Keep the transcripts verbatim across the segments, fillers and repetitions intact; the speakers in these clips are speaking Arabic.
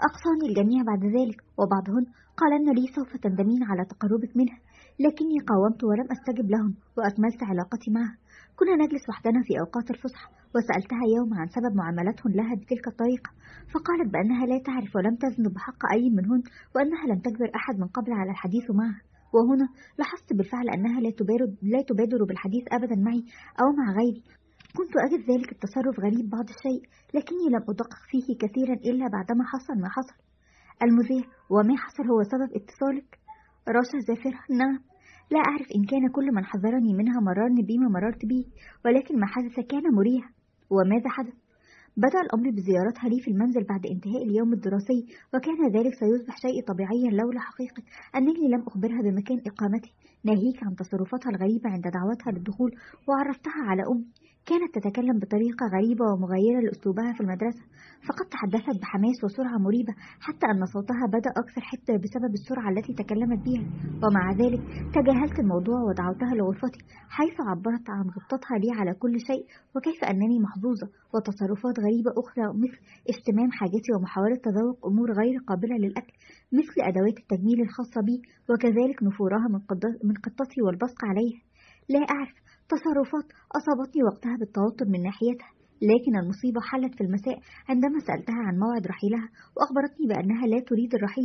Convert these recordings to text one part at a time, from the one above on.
أقصاني الجميع بعد ذلك، وبعضهن قالن لي سوف تندمين على تقربك منها، لكني قاومت ولم أستجب لهم وأكملت علاقتي معها. كنا نجلس وحدنا في أوقات الفسحة، وسألتها يوم عن سبب معاملتهن لها بتلك الطريقة، فقالت بأنها لا تعرف ولم تزن بحق أي منهن، وأنها لم تجبر أحد من قبل على الحديث معها. وهنا لاحظت بالفعل أنها لا تبادر, لا تبادر بالحديث أبدا معي أو مع غيري. كنت أجد ذلك التصرف غريب بعض الشيء، لكني لم أدقق فيه كثيرا إلا بعدما حصل ما حصل. المذيع: وما حصل هو سبب اتصالك؟ رشا زافرة: نعم. لا أعرف إن كان كل من حذرني منها مررني بما مررت به، ولكن ما حدث كان مريحا. وماذا حدث؟ بدأ الأمر بزيارتها لي في المنزل بعد انتهاء اليوم الدراسي، وكان ذلك سيصبح شيء طبيعيا لولا حقيقة أنني لم أخبرها بمكان إقامتي، ناهيك عن تصرفاتها الغريبة عند دعوتها للدخول، وعرفتها على أمي. كانت تتكلم بطريقة غريبة ومغايرة لأسلوبها في المدرسة، فقد تحدثت بحماس وسرعة مريبة، حتى أن صوتها بدأ أكثر حتى بسبب السرعة التي تكلمت بها. ومع ذلك تجاهلت الموضوع ودعوتها لغرفتي، حيث عبرت عن غبطتها لي على كل شيء، وكيف أنني محظوظة، وتصرفات غريبة أخرى مثل استمام حاجتي ومحاولة تذوق أمور غير قابلة للأكل مثل أدوات التجميل الخاصة بي، وكذلك نفورها من قطتي والبصق عليها. لا أعرف، تصرفات أصابتني وقتها بالتوتر من ناحيتها، لكن المصيبة حلت في المساء عندما سألتها عن موعد رحيلها، وأخبرتني بأنها لا تريد الرحيل.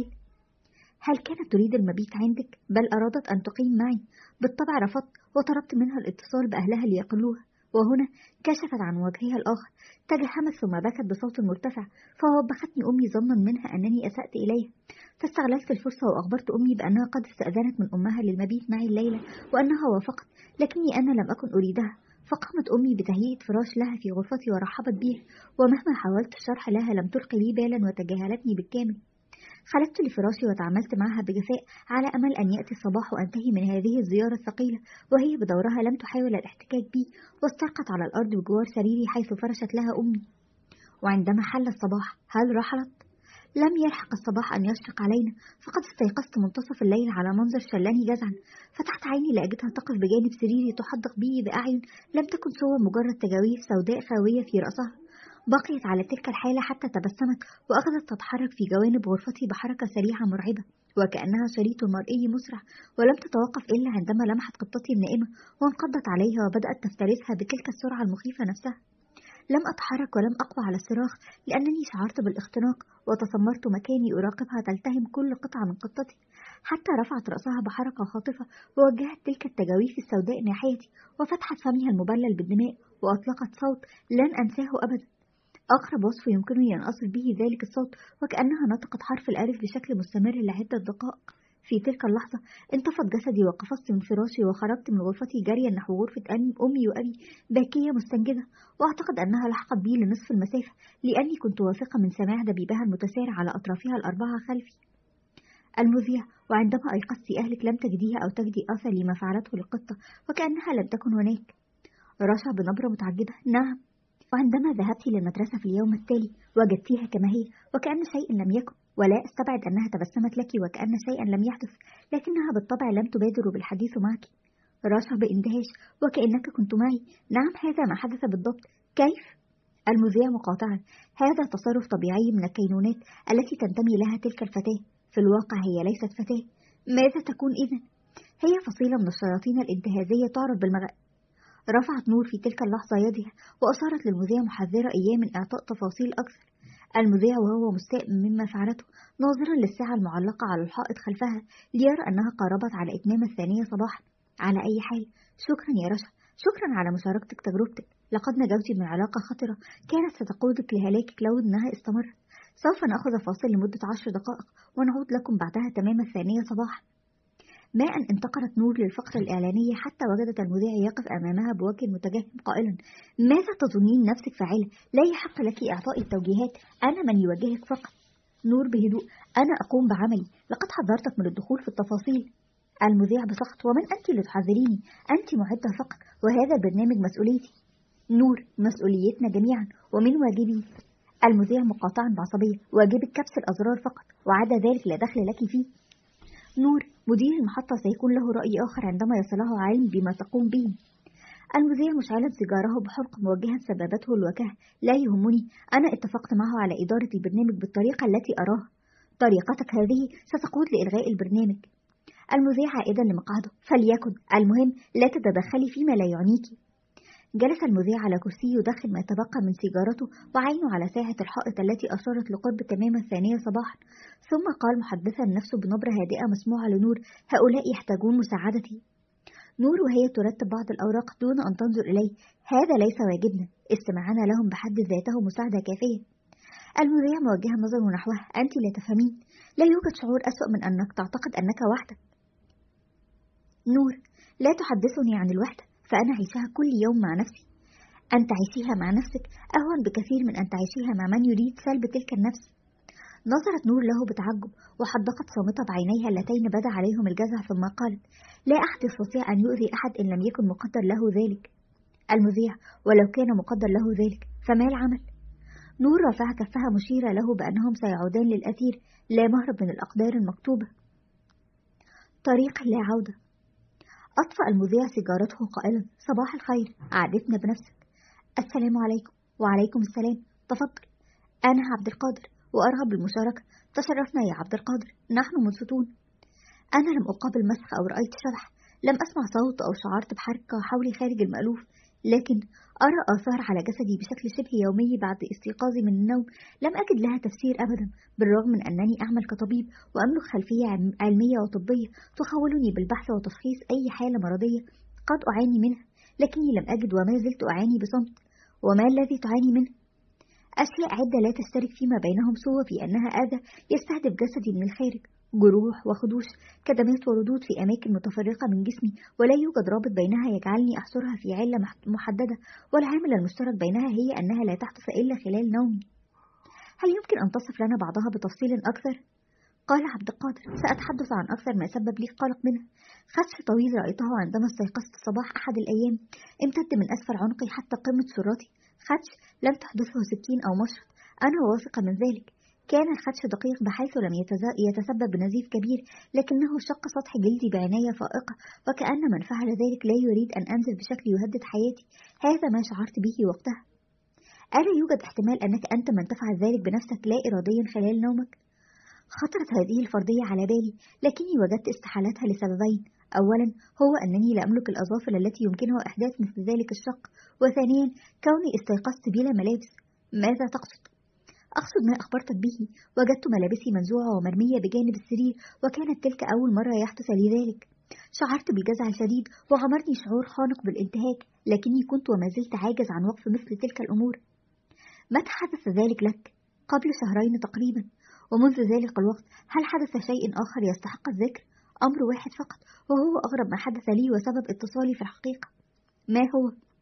هل كانت تريد المبيت عندك؟ بل أرادت أن تقيم معي. بالطبع رفضت، وطلبت منها الاتصال بأهلها ليقلوها. وهنا كشفت عن وجهها الآخر، تجهمت ثم بكت بصوت مرتفع، فوبختني أمي ظنا منها أنني أسأت إليها. فاستغللت الفرصة وأخبرت أمي بأنها قد استأذنت من أمها للمبيت معي الليلة، وأنها وافقت، لكني أنا لم أكن أريدها. فقامت أمي بتهيئة فراش لها في غرفتي ورحبت بها، ومهما حاولت الشرح لها لم تلقي لي بالا وتجاهلتني بالكامل. خلدت لفراشي وتعاملت معها بجفاء على أمل أن يأتي الصباح وأنتهي من هذه الزيارة الثقيلة، وهي بدورها لم تحاول الاحتكاك بي، واستلقت على الأرض بجوار سريري حيث فرشت لها أمي. وعندما حل الصباح هل رحلت؟ لم يلحق الصباح أن يشرق علينا، فقد استيقظت منتصف الليل على منظر شلني جزعا. فتحت عيني لقيتها تقف بجانب سريري تحدق بي بأعين لم تكن سوى مجرد تجاويف سوداء خاوية في رأسها. بقيت على تلك الحالة حتى تبسمت وأخذت تتحرك في جوانب غرفتي بحركة سريعة مرعبة، وكأنها شريط مرئي مسرع، ولم تتوقف إلا عندما لمحت قطتي النائمة وانقضت عليها وبدأت تفترسها بتلك السرعة المخيفة نفسها. لم أتحرك ولم أقوى على الصراخ، لأنني شعرت بالاختناق، وتصمرت مكاني أراقبها تلتهم كل قطعة من قطتي، حتى رفعت رأسها بحركة خاطفة ووجهت تلك التجاويف السوداء ناحيتي، وفتحت فمها المبلل بالدماء وأطلقت صوت لن أنساه أبدا. أقرب وصف يمكنني أن أصف به ذلك الصوت، وكأنها نطقت حرف الألف بشكل مستمر لعدة دقائق. في تلك اللحظة انتفض جسدي وقفزت من فراشي وخرجت من غرفتي جريا نحو غرفة أمي وأبي باكية مستنجدة، وأعتقد أنها لحقت بي لنصف المسافة، لأني كنت واثقة من سماع دبيبها المتسارع على أطرافها الأربعة خلفي. المذيع: وعندما أيقظت أهلك لم تجديها أو تجدي أثر لما فعلته للقطة، وكأنها لم تكن هناك. رشا بنبرة متعجبة: نعم. وعندما ذهبت للمدرسة في اليوم التالي وجدتيها كما هي وكأن شيء لم يكن، ولا أستبعد أنها تبسمت لك وكأن شيئا لم يحدث، لكنها بالطبع لم تبادر بالحديث معك. رشا باندهاش: وكأنك كنت معي. نعم، هذا ما حدث بالضبط. كيف؟ المذيع مقاطعا: هذا تصرف طبيعي من الكينونات التي تنتمي لها تلك الفتاة. في الواقع هي ليست فتاة. ماذا تكون إذن؟ هي فصيلة من الشياطين الانتهازية تعرف بالمغ... رفعت نور في تلك اللحظة يدها وأشارت للمذيع محذرة إياه من إعطاء تفاصيل أكثر. المذيع وهو مستاء مما فعلته ناظرا للساعة المعلقة على الحائط خلفها ليرى أنها قاربت على إتمام الثانية صباحا. على أي حال، شكرا يا رشا، شكرا على مشاركتك تجربتك. لقد نجوت من علاقة خطرة كانت ستقودك لهلاكك لو أنها استمرت. سوف نأخذ فاصل لمدة عشر دقائق ونعود لكم بعدها تمام الثانية صباحا. ما أن انتقلت نور للفقرة الإعلانية حتى وجدت المذيع يقف أمامها بوجه متجهم قائلا: ماذا تظنين نفسك فاعلة؟ لا يحق لك إعطاء التوجيهات، أنا من يوجهك فقط. نور بهدوء: أنا أقوم بعملي، لقد حذرتك من الدخول في التفاصيل. المذيع بسخط: ومن أنت لتحذريني؟ أنت معدة فقط، وهذا البرنامج مسؤوليتي. نور: مسؤوليتنا جميعا، ومن واجبي. المذيع مقاطعا بعصبية: واجبك كبس الأزرار فقط، وعدا ذلك لا دخل لك فيه. نور: مدير المحطة سيكون له رأي آخر عندما يصله علم بما تقوم به. المذيع مشعلا سيجاره بحرق موجها سببته الوكاهة. لا يهمني، أنا اتفقت معه على إدارة البرنامج بالطريقة التي أراها. طريقتك هذه ستقود لإلغاء البرنامج. المذيع عائدا لمقعده. فليكن، المهم لا تتدخلي فيما لا يعنيك. جلس المذيع على كرسي يدخن ما تبقى من سيجارته وعينه على ساعة الحائط التي أشارت لقرب تمام الثانية صباحا، ثم قال محدثا نفسه بنبرة هادئة مسموعة لنور: هؤلاء يحتاجون مساعدتي. نور وهي ترتب بعض الأوراق دون أن تنظر إليه: هذا ليس واجبنا، استماعنا لهم بحد ذاته مساعدة كافية. المذيع موجها نظره نحوها: أنت لا تفهمين، لا يوجد شعور أسوأ من أنك تعتقد أنك وحدك. نور: لا تحدثني عن الوحدة، فأنا عيشها كل يوم مع نفسي. أن تعيشيها مع نفسك أهون بكثير من أن تعيشيها مع من يريد سلب تلك النفس. نظرت نور له بتعجب وحدقت صامتة بعينيها اللتين بدا عليهم الجزع، ثم قالت: لا أحد يستطيع أن يؤذي أحد إن لم يكن مقدر له ذلك. المذيع: ولو كان مقدر له ذلك فما العمل؟ نور رفع كفها مشيرة له بأنهم سيعودان للأثير، لا مهرب من الأقدار المكتوبة. طريق لا عودة. أطفأ المذيع سيجارته قائلا: صباح الخير، عرفنا بنفسك. السلام عليكم. وعليكم السلام، تفضل. أنا عبد القادر وأرغب بالمشاركة. تشرفنا يا عبد القادر، نحن منصتون. أنا لم أقابل مسخ أو رأيت شبح، لم أسمع صوت أو شعرت بحركة حولي خارج المألوف، لكن أرى آثار على جسدي بشكل شبه يومي بعد استيقاظي من النوم لم أجد لها تفسير أبدا، بالرغم من أنني أعمل كطبيب وأملك خلفية علمية وطبية تخولني بالبحث وتشخيص أي حالة مرضية قد أعاني منها، لكني لم أجد وما زلت أعاني بصمت. وما الذي تعاني منه؟ أشياء عدة لا تشترك فيما بينهم سوى في أنها أذى يستهدف جسدي من الخارج، جروح وخدوش، كدمات وردود في أماكن متفرقة من جسمي، ولا يوجد رابط بينها يجعلني أحصرها في علة محددة، والعامل المشترك بينها هي أنها لا تحدث إلا خلال نومي. هل يمكن أن تصف لنا بعضها بتفصيل أكثر؟ قال عبد القادر: سأتحدث عن أكثر ما سبب لي قلق منها. خدش طويل رأيته عندما استيقظت الصباح أحد الأيام، امتد من أسفل عنقي حتى قمة سرتي. خدش لم تحدثه سكين أو مشرط، أنا واثقة من ذلك. كان الخدش دقيق بحيث لم يتسبب بنزيف كبير، لكنه شق سطح جلدي بعناية فائقة، وكأن من فعل ذلك لا يريد أن أنزل بشكل يهدد حياتي. هذا ما شعرت به وقتها. ألا يوجد احتمال أنك أنت من تفعل ذلك بنفسك لا إراديا خلال نومك؟ خطرت هذه الفرضية على بالي، لكني وجدت استحالتها لسببين: أولا هو أنني لا أملك الأظافر التي يمكنها إحداث مثل ذلك الشق، وثانيا كوني استيقظت بلا ملابس. ماذا تقصد؟ أقصد ما أخبرتك به. وجدت ملابسي منزوعة ومرمية بجانب السرير، وكانت تلك أول مرة يحدث لي ذلك. شعرت بالجزع الشديد وغمرني شعور خانق بالانتهاك، لكني كنت وما زلت عاجز عن وقف مثل تلك الأمور. متى حدث ذلك لك؟ قبل شهرين تقريبا. ومنذ ذلك الوقت هل حدث شيء آخر يستحق الذكر؟ أمر واحد فقط، وهو أغرب ما حدث لي وسبب اتصالي في الحقيقة. ما هو؟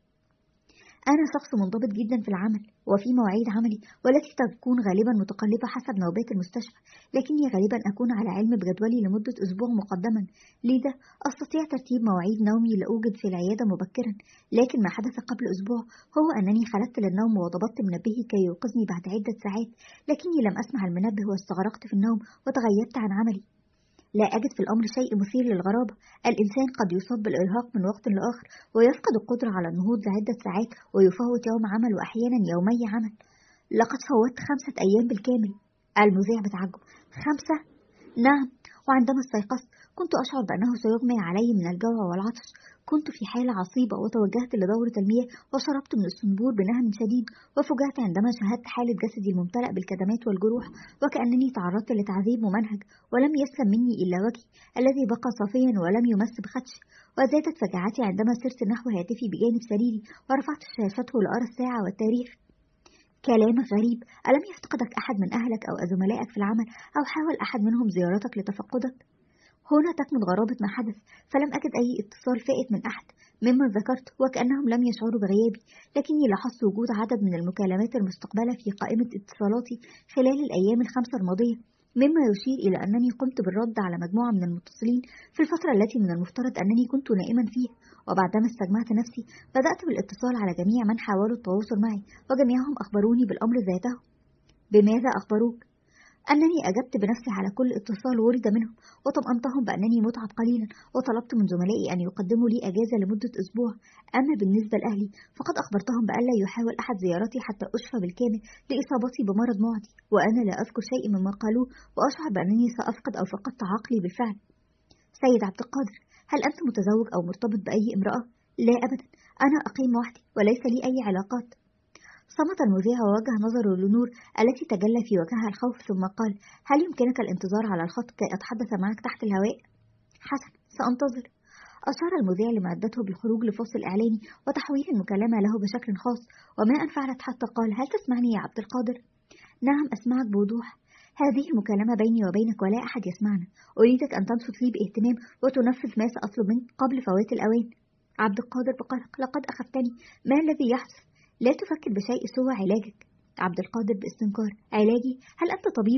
أنا شخص منضبط جدا في العمل وفي مواعيد عملي، والتي تكون غالبا متقلبة حسب نوبات المستشفى، لكني غالبا أكون على علم بجدولي لمدة أسبوع مقدما، لذا أستطيع ترتيب مواعيد نومي لأوجد في العيادة مبكرا. لكن ما حدث قبل أسبوع هو أنني خلدت للنوم وضبطت منبهي كي يوقظني بعد عدة ساعات، لكني لم أسمع المنبه واستغرقت في النوم وتغيبت عن عملي. لا أجد في الأمر شيء مثير للغرابة. الإنسان قد يصاب بالإرهاق من وقت لآخر ويفقد القدرة على النهوض لعدة ساعات ويفوت يوم عمل وأحيانا يومي عمل. لقد فوتت خمسة أيام بالكامل. المذيع بتعجب: خمسة؟ نعم. وعندما استيقظت كنت أشعر بأنه سيغمي علي من الجوع والعطش. كنت في حالة عصيبة وتوجهت لدورة المياه وشربت من الصنبور بنهم شديد، وفجأت عندما شاهدت حالة جسدي الممتلئ بالكدمات والجروح، وكأنني تعرضت لتعذيب ممنهج، ولم يسلم مني إلا وجهي الذي بقى صافيا ولم يمس بخدش. وزادت فجعتي عندما سرت نحو هاتفي بجانب سريري ورفعت شاشته لأرى الساعة والتاريخ. كلام غريب. ألم يفتقدك أحد من أهلك أو زملائك في العمل، أو حاول أحد منهم زيارتك لتفقدك؟ هنا تكمن غرابة ما حدث، فلم أجد أي اتصال فائت من أحد ممن ذكرت، وكأنهم لم يشعروا بغيابي، لكني لاحظت وجود عدد من المكالمات المستقبلة في قائمة اتصالاتي خلال الأيام الخمسة الماضية، مما يشير إلى أنني قمت بالرد على مجموعة من المتصلين في الفترة التي من المفترض أنني كنت نائما فيها. وبعدما استجمعت نفسي بدأت بالاتصال على جميع من حاولوا التواصل معي، وجميعهم أخبروني بالأمر ذاته. بماذا أخبروك؟ أنني أجبت بنفسي على كل اتصال ورد منهم، وطمأنتهم بأنني متعب قليلا، وطلبت من زملائي أن يقدموا لي أجازة لمدة أسبوع. أما بالنسبة لأهلي فقد أخبرتهم بألا يحاول أحد زيارتي حتى أشفى بالكامل لإصابتي بمرض معدي، وأنا لا أذكر شيء مما قالوه، وأشعر بأنني سأفقد أو فقدت عقلي بالفعل. سيد عبد القادر، هل أنت متزوج أو مرتبط بأي امرأة؟ لا أبدا، أنا أقيم وحدي وليس لي أي علاقات. صمت المذيع ووجه نظره لنور التي تجلى في وجهها الخوف، ثم قال: هل يمكنك الانتظار على الخط كي أتحدث معك تحت الهواء؟ حسن، سأنتظر. أشار المذيع لمعدته بالخروج لفصل إعلاني وتحويل المكالمة له بشكل خاص، وما أن فعلت حتى قال: هل تسمعني يا عبد القادر؟ نعم، أسمعك بوضوح. هذه المكالمة بيني وبينك ولا أحد يسمعنا. أريدك أن تنصت لي باهتمام وتنفذ ما سأطلب منك قبل فوات الأوان. عبد القادر بقلق: لقد أخفتني، ما الذي يحدث؟ لا تفكر بشيء سوى علاجك. عبد القادر باستنكار: علاجي؟ هل أنت طبيب؟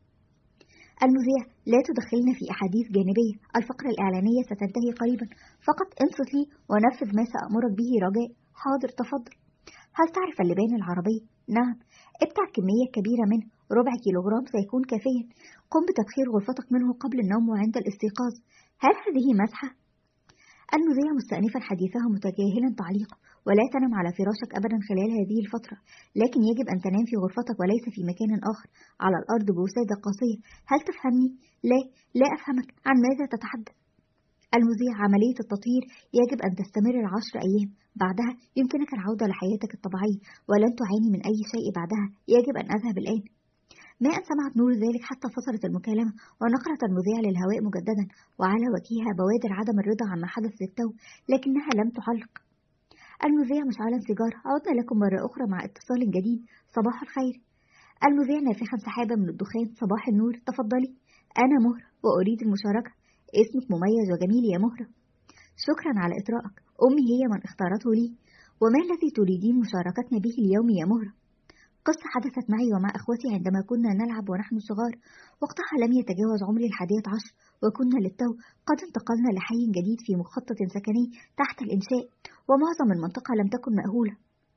المذيع: لا تدخلنا في أحاديث جانبية، الفقرة الإعلانية ستنتهي قريبا، فقط انصت لي ونفذ ما سأمرك به رجاء. حاضر، تفضل. هل تعرف اللبان العربي؟ نعم. ابتع كمية كبيرة منه، ربع كيلوغرام سيكون كافيا. قم بتبخير غرفتك منه قبل النوم وعند الاستيقاظ. هل هذه مزحة؟ المذيع مستأنفا حديثه متجاهلا تعليقه: ولا تنم على فراشك أبدا خلال هذه الفترة، لكن يجب أن تنام في غرفتك وليس في مكان آخر على الأرض بوسادة قاسية. هل تفهمني؟ لا، لا أفهمك. عن ماذا تتحدث؟ المذيع: عملية التطهير يجب أن تستمر العشر أيام، بعدها يمكنك العودة لحياتك الطبيعية ولن تعاني من أي شيء بعدها. يجب أن أذهب الآن. ما أن سمعت نور ذلك حتى فصلت المكالمة ونقلت المذيع للهواء مجددا، وعلى وجهها بوادر عدم الرضا عما حدث للتو، لكنها لم تعلق. المذيع مشعلا سيجارة: عدنا لكم مرة أخرى مع اتصال جديد. صباح الخير. المذيع نافخا سحابة من الدخان: صباح النور، تفضلي. أنا مهرة وأريد المشاركة. اسمك مميز وجميل يا مهرة. شكرا على إطرائك، أمي هي من اختارته لي. وما الذي تريدين مشاركتنا به اليوم يا مهرة؟ قصة حدثت معي ومع أخوتي عندما كنا نلعب ونحن صغار. وقتها لم يتجاوز عمري الحادية عشر، وكنا للتو قد انتقلنا لحي جديد في مخطط سكني تحت الإنشاء، ومعظم المنطقة لم تكن مأهولة،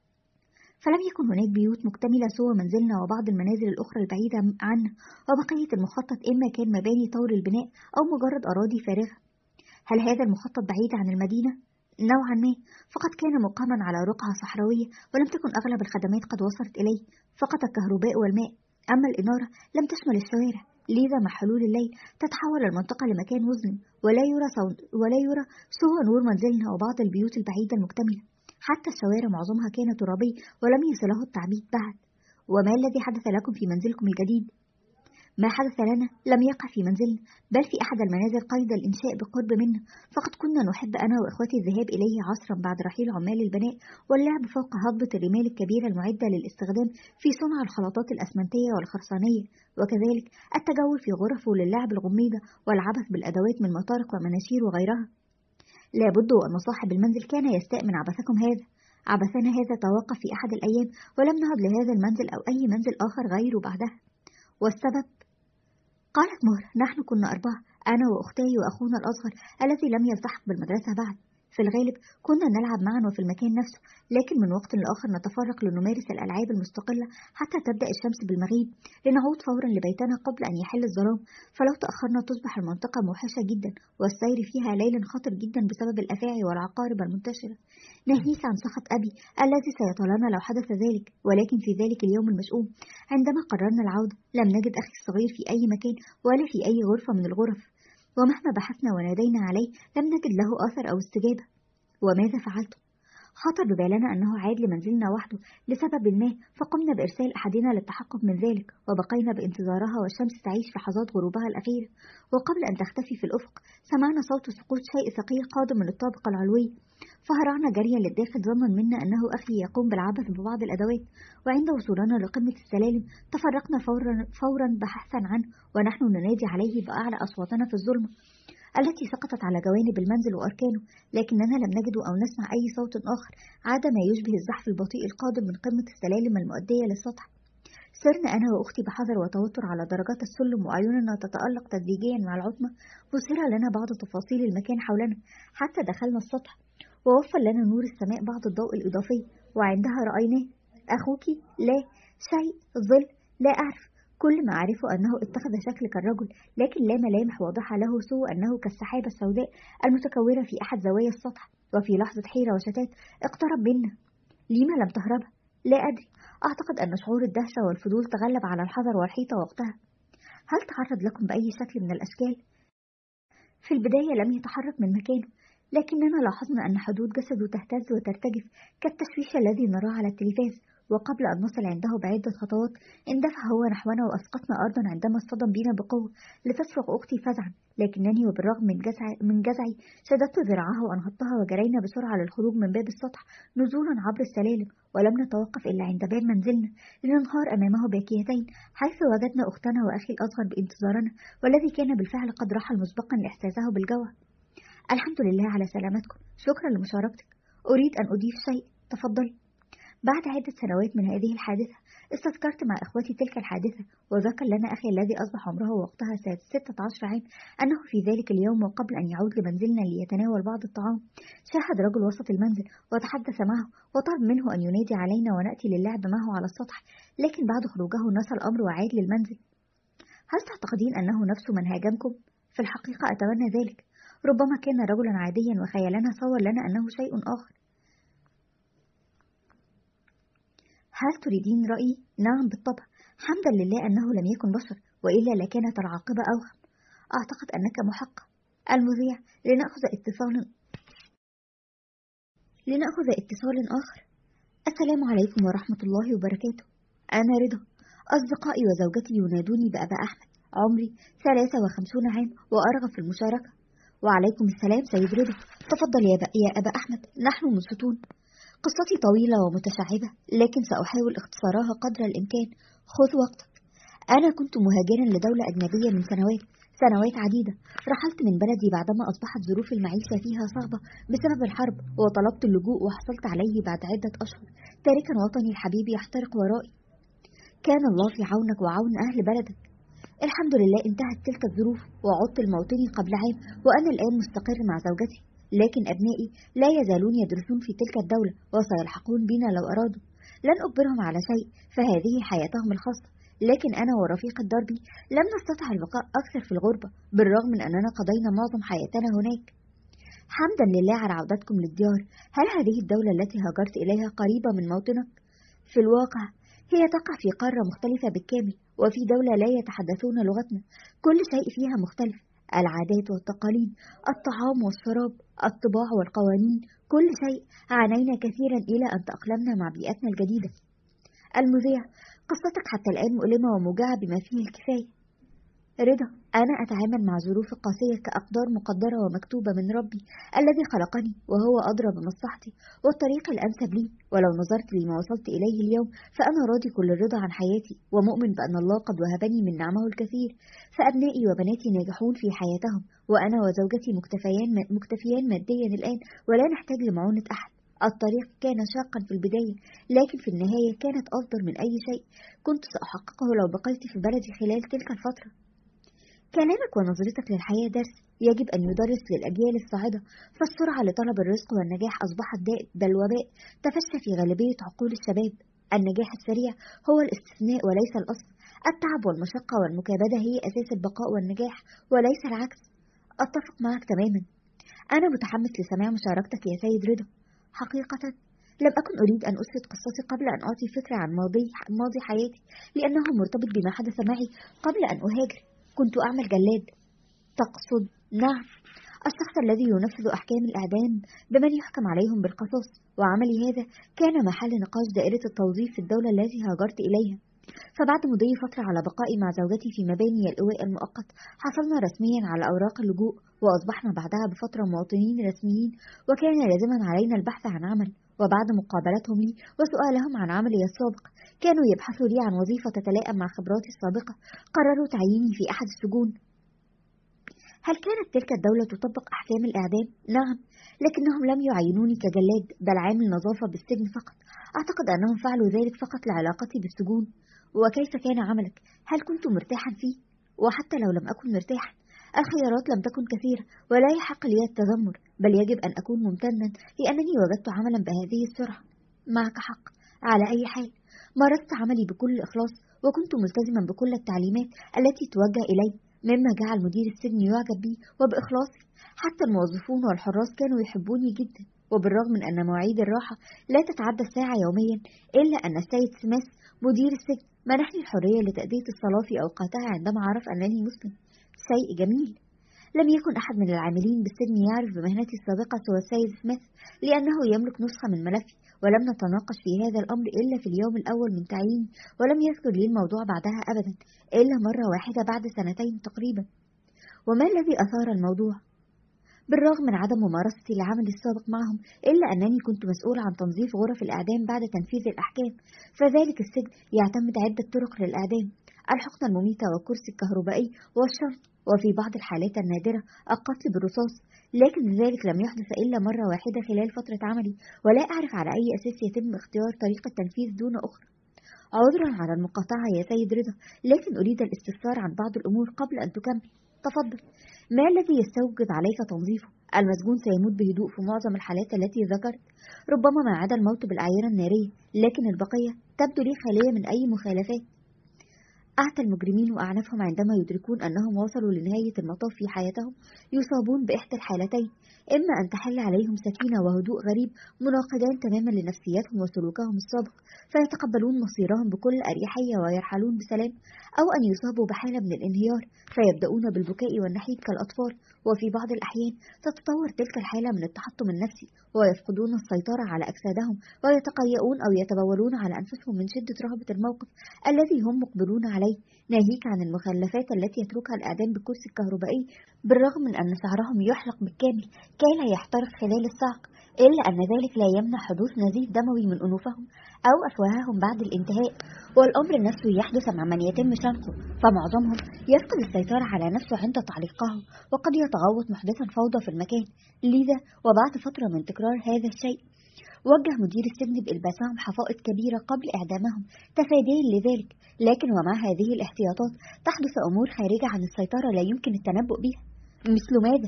فلم يكن هناك بيوت مكتملة سوى منزلنا وبعض المنازل الأخرى البعيدة عنا، وبقية المخطط إما كان مباني طور البناء أو مجرد أراضي فارغة. هل هذا المخطط بعيد عن المدينة؟ نوعا ما، فقد كان مقاما على رقعة صحراوية، ولم تكن أغلب الخدمات قد وصلت إليه، فقط الكهرباء والماء. أما الإنارة لم تشمل الشوارع، لذا مع حلول الليل تتحول المنطقة لمكان مظلم، ولا يرى, ولا يرى سوى نور منزلنا وبعض البيوت البعيدة المكتملة. حتى الشوارع معظمها كان ترابي ولم يصله التعبيد بعد. وما الذي حدث لكم في منزلكم الجديد؟ ما حدث لنا لم يقع في منزلنا، بل في أحد المنازل قيد الإنشاء بقرب منا، فقد كنا نحب أنا وإخوتي الذهاب إليه عصرا بعد رحيل عمال البناء، واللعب فوق هضبة الرمال الكبيرة المعدة للاستخدام في صنع الخلطات الأسمنتية والخرسانية، وكذلك التجول في غرفه للعب الغميضة والعبث بالأدوات من مطارق ومناشير وغيرها. لابد وأن صاحب المنزل كان يستاء من عبثكم هذا. عبثنا هذا توقف في أحد الأيام، ولم نعد لهذا المنزل أو أي منزل آخر غيره بعدها. والسبب؟ قالت مهرة: نحن كنا أربعة، أنا وأختي وأخونا الأصغر الذي لم يلتحق بالمدرسة بعد. في الغالب كنا نلعب معا وفي المكان نفسه، لكن من وقت لآخر نتفرق لنمارس الألعاب المستقلة حتى تبدأ الشمس بالمغيب، لنعود فورا لبيتنا قبل أن يحل الظلام. فلو تأخرنا تصبح المنطقة موحشة جدا، والسير فيها ليلا خطر جدا بسبب الأفاعي والعقارب المنتشرة. ناهيك عن سخط أبي الذي سيطالنا لو حدث ذلك. ولكن في ذلك اليوم المشؤوم عندما قررنا العودة لم نجد أخي الصغير في أي مكان ولا في أي غرفة من الغرف، ومهما بحثنا ونادينا عليه لم نجد له أثر أو استجابة. وماذا فعلت؟ خطر ببالنا أنه عاد لمنزلنا وحده لسبب ما، فقمنا بإرسال أحدنا للتحقق من ذلك، وبقينا بانتظارها والشمس تعيش لحظات غروبها الأخيرة. وقبل أن تختفي في الأفق سمعنا صوت سقوط شيء ثقيل قادم من الطابق العلوي، فهرعنا جريا للداخل ظنا منا أنه أخي يقوم بالعبث ببعض الأدوات. وعند وصولنا لقمة السلالم تفرقنا فورا, فورا بحثا عنه، ونحن ننادي عليه بأعلى أصواتنا في الظلمة التي سقطت على جوانب المنزل وأركانه، لكننا لم نجد أو نسمع أي صوت آخر عاد ما يشبه الزحف البطيء القادم من قمة السلالم المؤدية للسطح. سرنا أنا وأختي بحذر وتوتر على درجات السلم، وأعيننا تتألق تدريجيا مع العتمة مثيرة لنا بعض تفاصيل المكان حولنا، حتى دخلنا السطح ووفر لنا نور السماء بعض الضوء الإضافي، وعندها رأيناه. أخوك؟ لا شيء، ظل، لا أعرف. كل ما أعرفه أنه اتخذ شكل كالرجل، لكن لا ملامح واضحة له سوى أنه كالسحابة السوداء المتكورة في أحد زوايا السطح. وفي لحظة حيرة وشتات اقترب منا. لما لم تهرب؟ لا أدري. أعتقد أن شعور الدهشة والفضول تغلب على الحذر والحيطة وقتها. هل تعرض لكم بأي شكل من الأشكال؟ في البداية لم يتحرك من مكانه، لكننا لاحظنا أن حدود جسده تهتز وترتجف كالتشويش الذي نراه على التلفاز. وقبل أن نصل عنده بعدة خطوات اندفع هو نحونا وأسقطنا أرضا عندما اصطدم بنا بقوة لتصرخ أختي فزعا. لكنني وبالرغم من جزعي, من جزعي شددت ذراعها وأنهضتها وجرينا بسرعة للخروج من باب السطح نزولا عبر السلالم. ولم نتوقف إلا عند باب منزلنا لننهار أمامه باكيتين، حيث وجدنا أختنا وأخي الأصغر بانتظارنا، والذي كان بالفعل قد رحل مسبقا لإحساسه بالجوع. الحمد لله على سلامتكم. شكرا لمشاركتك. أريد أن أضيف شيء. تفضل. بعد عدة سنوات من هذه الحادثة استذكرت مع إخوتي تلك الحادثة، وذكر لنا أخي الذي أصبح عمره وقتها ستة عشر عام أنه في ذلك اليوم وقبل أن يعود لمنزلنا ليتناول بعض الطعام شاهد رجل وسط المنزل وتحدث معه وطلب منه أن ينادي علينا ونأتي للعب معه على السطح، لكن بعد خروجه نسى الأمر وعاد للمنزل. هل تعتقدين أنه نفس من هاجمكم؟ في الحقيقة أتمنى ذلك. ربما كان رجلا عاديا وخيالنا صور لنا أنه شيء آخر. هل تريدين رأيي؟ نعم بالطبع. حمدا لله أنه لم يكن بشر، وإلا لكانت العاقبة أوخم. أعتقد أنك محق. المذيع. لنأخذ اتصال لنأخذ اتصال آخر. السلام عليكم ورحمة الله وبركاته. أنا رضا. أصدقائي وزوجتي ينادوني بأبا أحمد. عمري ثلاثة وخمسون عام وأرغب في المشاركة. وعليكم السلام سيد رضا. تفضل يا, يا أبا أحمد، نحن منصتون. قصتي طويلة ومتشعبة، لكن سأحاول اختصارها قدر الإمكان. خذ وقتك. أنا كنت مهاجرا لدولة أجنبية من سنوات سنوات عديدة. رحلت من بلدي بعدما أصبحت ظروف المعيشة فيها صعبة بسبب الحرب، وطلبت اللجوء وحصلت عليه بعد عدة أشهر، تاركا وطني الحبيب يحترق ورائي. كان الله في عونك وعون أهل بلدك. الحمد لله انتهت تلك الظروف وعدت لموطني قبل عام، وأنا الآن مستقر مع زوجتي، لكن أبنائي لا يزالون يدرسون في تلك الدولة وسيلحقون بنا لو أرادوا. لن أجبرهم على شيء، فهذه حياتهم الخاصة، لكن أنا ورفيق دربي لم نستطع البقاء أكثر في الغربة، بالرغم من أننا قضينا معظم حياتنا هناك. حمدا لله على عودتكم للديار. هل هذه الدولة التي هاجرت إليها قريبة من موطنك؟ في الواقع هي تقع في قارة مختلفة بالكامل، وفي دولة لا يتحدثون لغتنا. كل شيء فيها مختلف، العادات والتقاليد، الطعام والشراب، الطباع والقوانين، كل شيء. عانينا كثيرا إلى أن تأقلمنا مع بيئتنا الجديدة. المذيع. قصتك حتى الآن مؤلمة وموجعة بما فيه الكفاية. رضا. أنا أتعامل مع ظروف قاسية كأقدار مقدرة ومكتوبة من ربي الذي خلقني، وهو أدرى بمصلحتي والطريق الأنسب لي. ولو نظرت لما وصلت إليه اليوم فأنا راضي كل الرضا عن حياتي، ومؤمن بأن الله قد وهبني من نعمه الكثير. فأبنائي وبناتي ناجحون في حياتهم، وأنا وزوجتي مكتفيان مكتفيان ماديا الآن، ولا نحتاج لمعونة أحد. الطريق كان شاقا في البداية، لكن في النهاية كانت أفضل من أي شيء كنت سأحققه لو بقيت في بلدي خلال تلك الفترة. كلامك ونظرتك للحياة درس يجب أن يدرس للأجيال الصاعدة، فالسرعة لطلب الرزق والنجاح أصبحت داء، بل وباء تفشى في غالبية عقول الشباب. النجاح السريع هو الاستثناء وليس الأصل. التعب والمشقة والمكابدة هي أساس البقاء والنجاح وليس العكس. أتفق معك تماما. أنا متحمس لسماع مشاركتك يا سيد رضا. حقيقة لم أكن أريد أن أسرد قصتي قبل أن أعطي فكرة عن ماضي, ماضي حياتي، لأنه مرتبط بما حدث معي قبل أن أهاجر. كنت أعمل جلاد. تقصد؟ نعم، الشخص الذي ينفذ أحكام الإعدام بمن يحكم عليهم بالقصاص، وعملي هذا كان محل نقاش دائرة التوظيف في الدولة التي هاجرت إليها. فبعد مضي فترة على بقائي مع زوجتي في مباني الإيواء المؤقت حصلنا رسميا على أوراق اللجوء، وأصبحنا بعدها بفترة مواطنين رسميين، وكان لازما علينا البحث عن عمل. وبعد مقابلتهم لي وسؤالهم عن عملي السابق كانوا يبحثوا لي عن وظيفة تتلائم مع خبراتي السابقة. قرروا تعييني في أحد السجون. هل كانت تلك الدولة تطبق أحكام الإعدام؟ نعم، لكنهم لم يعينوني كجلاد، بل عامل نظافة بالسجن فقط. أعتقد أنهم فعلوا ذلك فقط لعلاقتي بالسجون. وكيف كان عملك؟ هل كنت مرتاحا فيه؟ وحتى لو لم أكن مرتاحا، الخيارات لم تكن كثيرة، ولا يحق لي التذمر، بل يجب أن أكون ممتنا لأنني وجدت عملا بهذه السرعة. معك حق. على أي حال، مارست عملي بكل إخلاص، وكنت ملتزما بكل التعليمات التي توجه إلي، مما جعل مدير السجن يعجب بي وبإخلاصي. حتى الموظفون والحراس كانوا يحبوني جدا، وبالرغم من أن مواعيد الراحة لا تتعدى الساعة يوميا، إلا أن السيد سميث مدير السجن منحني الحرية لتأدية الصلاة في أوقاتها عندما عرف أنني مسلم. شيء جميل. لم يكن أحد من العاملين بالسجن يعرف بمهنتي السابقة سوى السيد سميث، لأنه يملك نسخة من ملفي، ولم نتناقش في هذا الأمر إلا في اليوم الأول من تعييني، ولم يذكر لي الموضوع بعدها أبدا إلا مرة واحدة بعد سنتين تقريبا. وما الذي أثار الموضوع؟ بالرغم من عدم ممارستي لعملي السابق معهم، إلا أنني كنت مسؤول عن تنظيف غرف الإعدام بعد تنفيذ الأحكام، فذلك السجن يعتمد عدة طرق للإعدام: الحقنة المميتة والكرسي الكهربائي والشرط، وفي بعض الحالات النادرة القتل بالرصاص. لكن ذلك لم يحدث إلا مرة واحدة خلال فترة عملي، ولا أعرف على أي أساس يتم اختيار طريقة تنفيذ دون أخرى. عذرا على المقاطعة يا سيد رضا، لكن أريد الاستفسار عن بعض الأمور قبل أن تكمل. تفضل. ما الذي يستوجب عليك تنظيفه؟ المسجون سيموت بهدوء في معظم الحالات التي ذكرت، ربما ما عدا الموت بالأعيرة النارية، لكن البقية تبدو لي خالية من أي مخالفات. أعتى المجرمين وأعنفهم عندما يدركون أنهم وصلوا لنهاية المطاف في حياتهم يصابون بإحدى الحالتين: إما أن تحل عليهم سكينة وهدوء غريب مناقضان تماما لنفسياتهم وسلوكهم السابق، فيتقبلون مصيرهم بكل أريحية ويرحلون بسلام، أو أن يصابوا بحالة من الانهيار فيبدأون بالبكاء والنحيب كالأطفال، وفي بعض الأحيان تتطور تلك الحالة من التحطم النفسي ويفقدون السيطرة على أجسادهم ويتقيؤون أو يتبولون على أنفسهم من شدة رهبة الموقف الذي هم مقبلون عليه، ناهيك عن المخلفات التي يتركها الإعدام بالكرسي الكهربائي، بالرغم من أن شعرهم يحلق بالكامل كي لا يحترق خلال الصعق، إلا أن ذلك لا يمنع حدوث نزيف دموي من أنوفهم أو أفواههم بعد الانتهاء. والأمر نفسه يحدث مع من يتم شنقه، فمعظمهم يفقد السيطرة على نفسه عند تعليقه، وقد يتغوط محدثا فوضى في المكان. لذا وبعد فترة من تكرار هذا الشيء، وجه مدير السجن بإلباسهم حفائط كبيرة قبل إعدامهم تفاديا لذلك. لكن ومع هذه الاحتياطات تحدث أمور خارجة عن السيطرة لا يمكن التنبؤ بها. مثل ماذا؟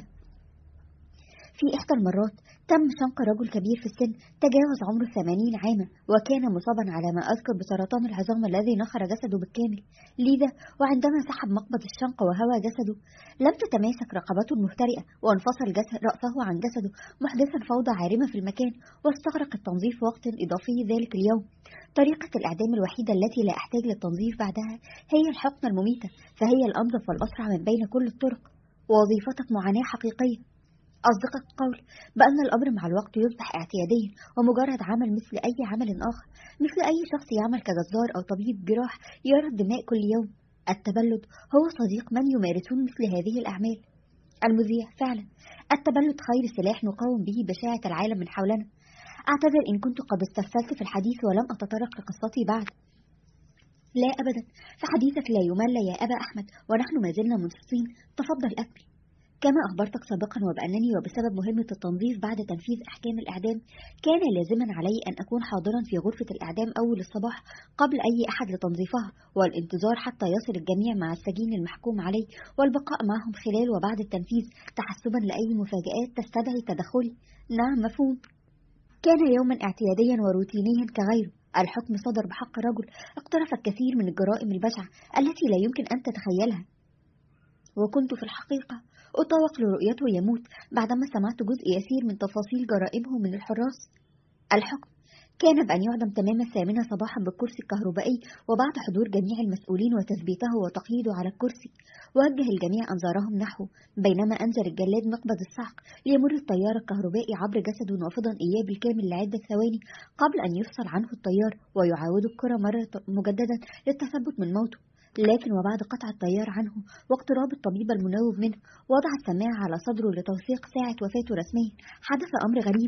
في إحدى المرات تم شنق رجل كبير في السن تجاوز عمره ثمانين عاما، وكان مصابا على ما أذكر بسرطان العظام الذي نخر جسده بالكامل. لذا وعندما سحب مقبض الشنق وهوى جسده، لم تتماسك رقبته المهترئة، وانفصل جسد رأسه عن جسده محدثا فوضى عارمة في المكان، واستغرق التنظيف وقت إضافي ذلك اليوم. طريقة الإعدام الوحيدة التي لا أحتاج للتنظيف بعدها هي الحقنة المميتة، فهي الأنظف والأسرع من بين كل الطرق. ووظيفتك معاناة حقيقية. أصدقك قول بأن الأمر مع الوقت يصبح اعتياديا ومجرد عمل مثل أي عمل آخر، مثل أي شخص يعمل كجزار أو طبيب جراح يرى الدماء كل يوم. التبلد هو صديق من يمارسون مثل هذه الأعمال. المذيع: فعلا التبلد خير سلاح نقاوم به بشاعة العالم من حولنا. أعتذر إن كنت قد استفسرت في الحديث ولم أتطرق لقصتي بعد. لا أبدا، فحديثك لا يمل يا أبا أحمد، ونحن ما زلنا منصتين. تفضل أكمل. كما أخبرتك سابقا وبأنني وبسبب مهمة التنظيف بعد تنفيذ أحكام الإعدام كان لازما علي أن أكون حاضرا في غرفة الإعدام أول الصباح قبل أي أحد لتنظيفها، والانتظار حتى يصل الجميع مع السجين المحكوم عليه، والبقاء معهم خلال وبعد التنفيذ تحسبا لأي مفاجآت تستدعي تدخلي. نعم، مفهوم. كان يوما اعتياديا وروتينيا كغيره. الحكم صدر بحق رجل اقترف الكثير من الجرائم البشعة التي لا يمكن أن تتخيلها، وكنت في الحقيقة أطوق لرؤيته يموت بعدما سمعت جزء يسير من تفاصيل جرائمه من الحراس. الحكم كان بأن يعدم تمام الثامنة صباحا بالكرسي الكهربائي، وبعد حضور جميع المسؤولين وتثبيته وتقييده على الكرسي وجه الجميع أنظارهم نحوه، بينما أنزل الجلاد مقبض الصعق ليمر التيار الكهربائي عبر جسده نافضا إياه بالكامل لعدة ثواني قبل أن يفصل عنه التيار ويعاود الكرة مرة مجددا للتثبت من موته. لكن وبعد قطع التيار عنه واقتراب الطبيب المناوب منه وضع السماعة على صدره لتوثيق ساعة وفاته رسميا، حدث أمر غريب.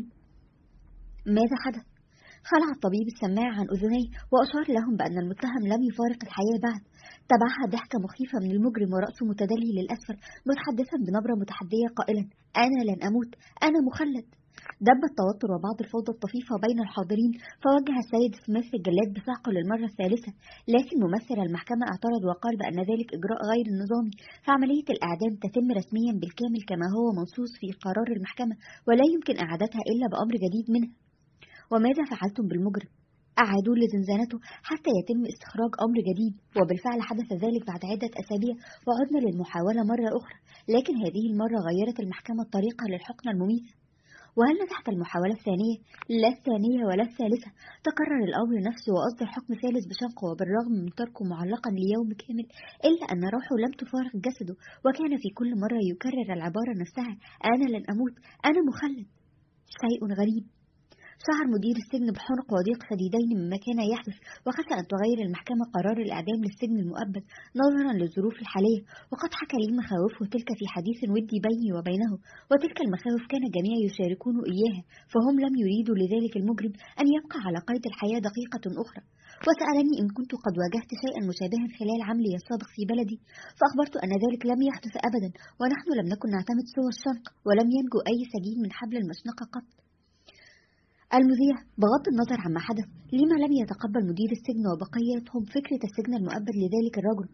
ماذا حدث؟ خلع الطبيب السماعة عن أذنيه وأشار لهم بأن المتهم لم يفارق الحياة بعد. تبعها ضحكة مخيفة من المجرم ورأسه متدلي للأسفل متحدثا بنبرة متحدية قائلا: أنا لن أموت، أنا مخلد. دب التوتر وبعض الفوضى الطفيفة بين الحاضرين، فوجه السيد سميث الجلاد بصعقه للمرة الثالثة، لكن ممثل المحكمة اعترض وقال بأن ذلك إجراء غير نظامي، فعملية الإعدام تتم رسميا بالكامل كما هو منصوص في قرار المحكمة، ولا يمكن إعادتها إلا بأمر جديد منها. وماذا فعلتم بالمجرم؟ أعادوا لزنزانته حتى يتم استخراج أمر جديد، وبالفعل حدث ذلك بعد عدة أسابيع، وعدنا للمحاولة مرة أخرى، لكن هذه المرة غيرت المحكمة الطريقة للحقنة المميتة. وهل نجحت المحاولة الثانية؟ لا الثانية ولا الثالثة. تكرر الأمر نفسه وأصدر حكم ثالث بشنقه، وبالرغم من تركه معلقا ليوم كامل إلا أن روحه لم تفارق جسده، وكان في كل مرة يكرر العبارة نفسها: أنا لن أموت، أنا مخلد. شيء غريب. شعر مدير السجن بحنق وضيق شديدين مما كان يحدث، وخشى أن تغير المحكمة قرار الإعدام للسجن المؤبد نظرا للظروف الحالية، وقد حكى لي مخاوفه تلك في حديث ودي بيني وبينه، وتلك المخاوف كان الجميع يشاركون إياها، فهم لم يريدوا لذلك المجرم أن يبقى على قيد الحياة دقيقة أخرى. وسألني إن كنت قد واجهت شيئا مشابها خلال عملي السابق في بلدي، فأخبرت أن ذلك لم يحدث أبدا، ونحن لم نكن نعتمد سوى الشنق، ولم ينجو أي سجين من حبل المشنقة قط. المذيع: بغض النظر عما حدث، لما لم يتقبل مدير السجن وبقيتهم فكرة السجن المؤبد لذلك الرجل؟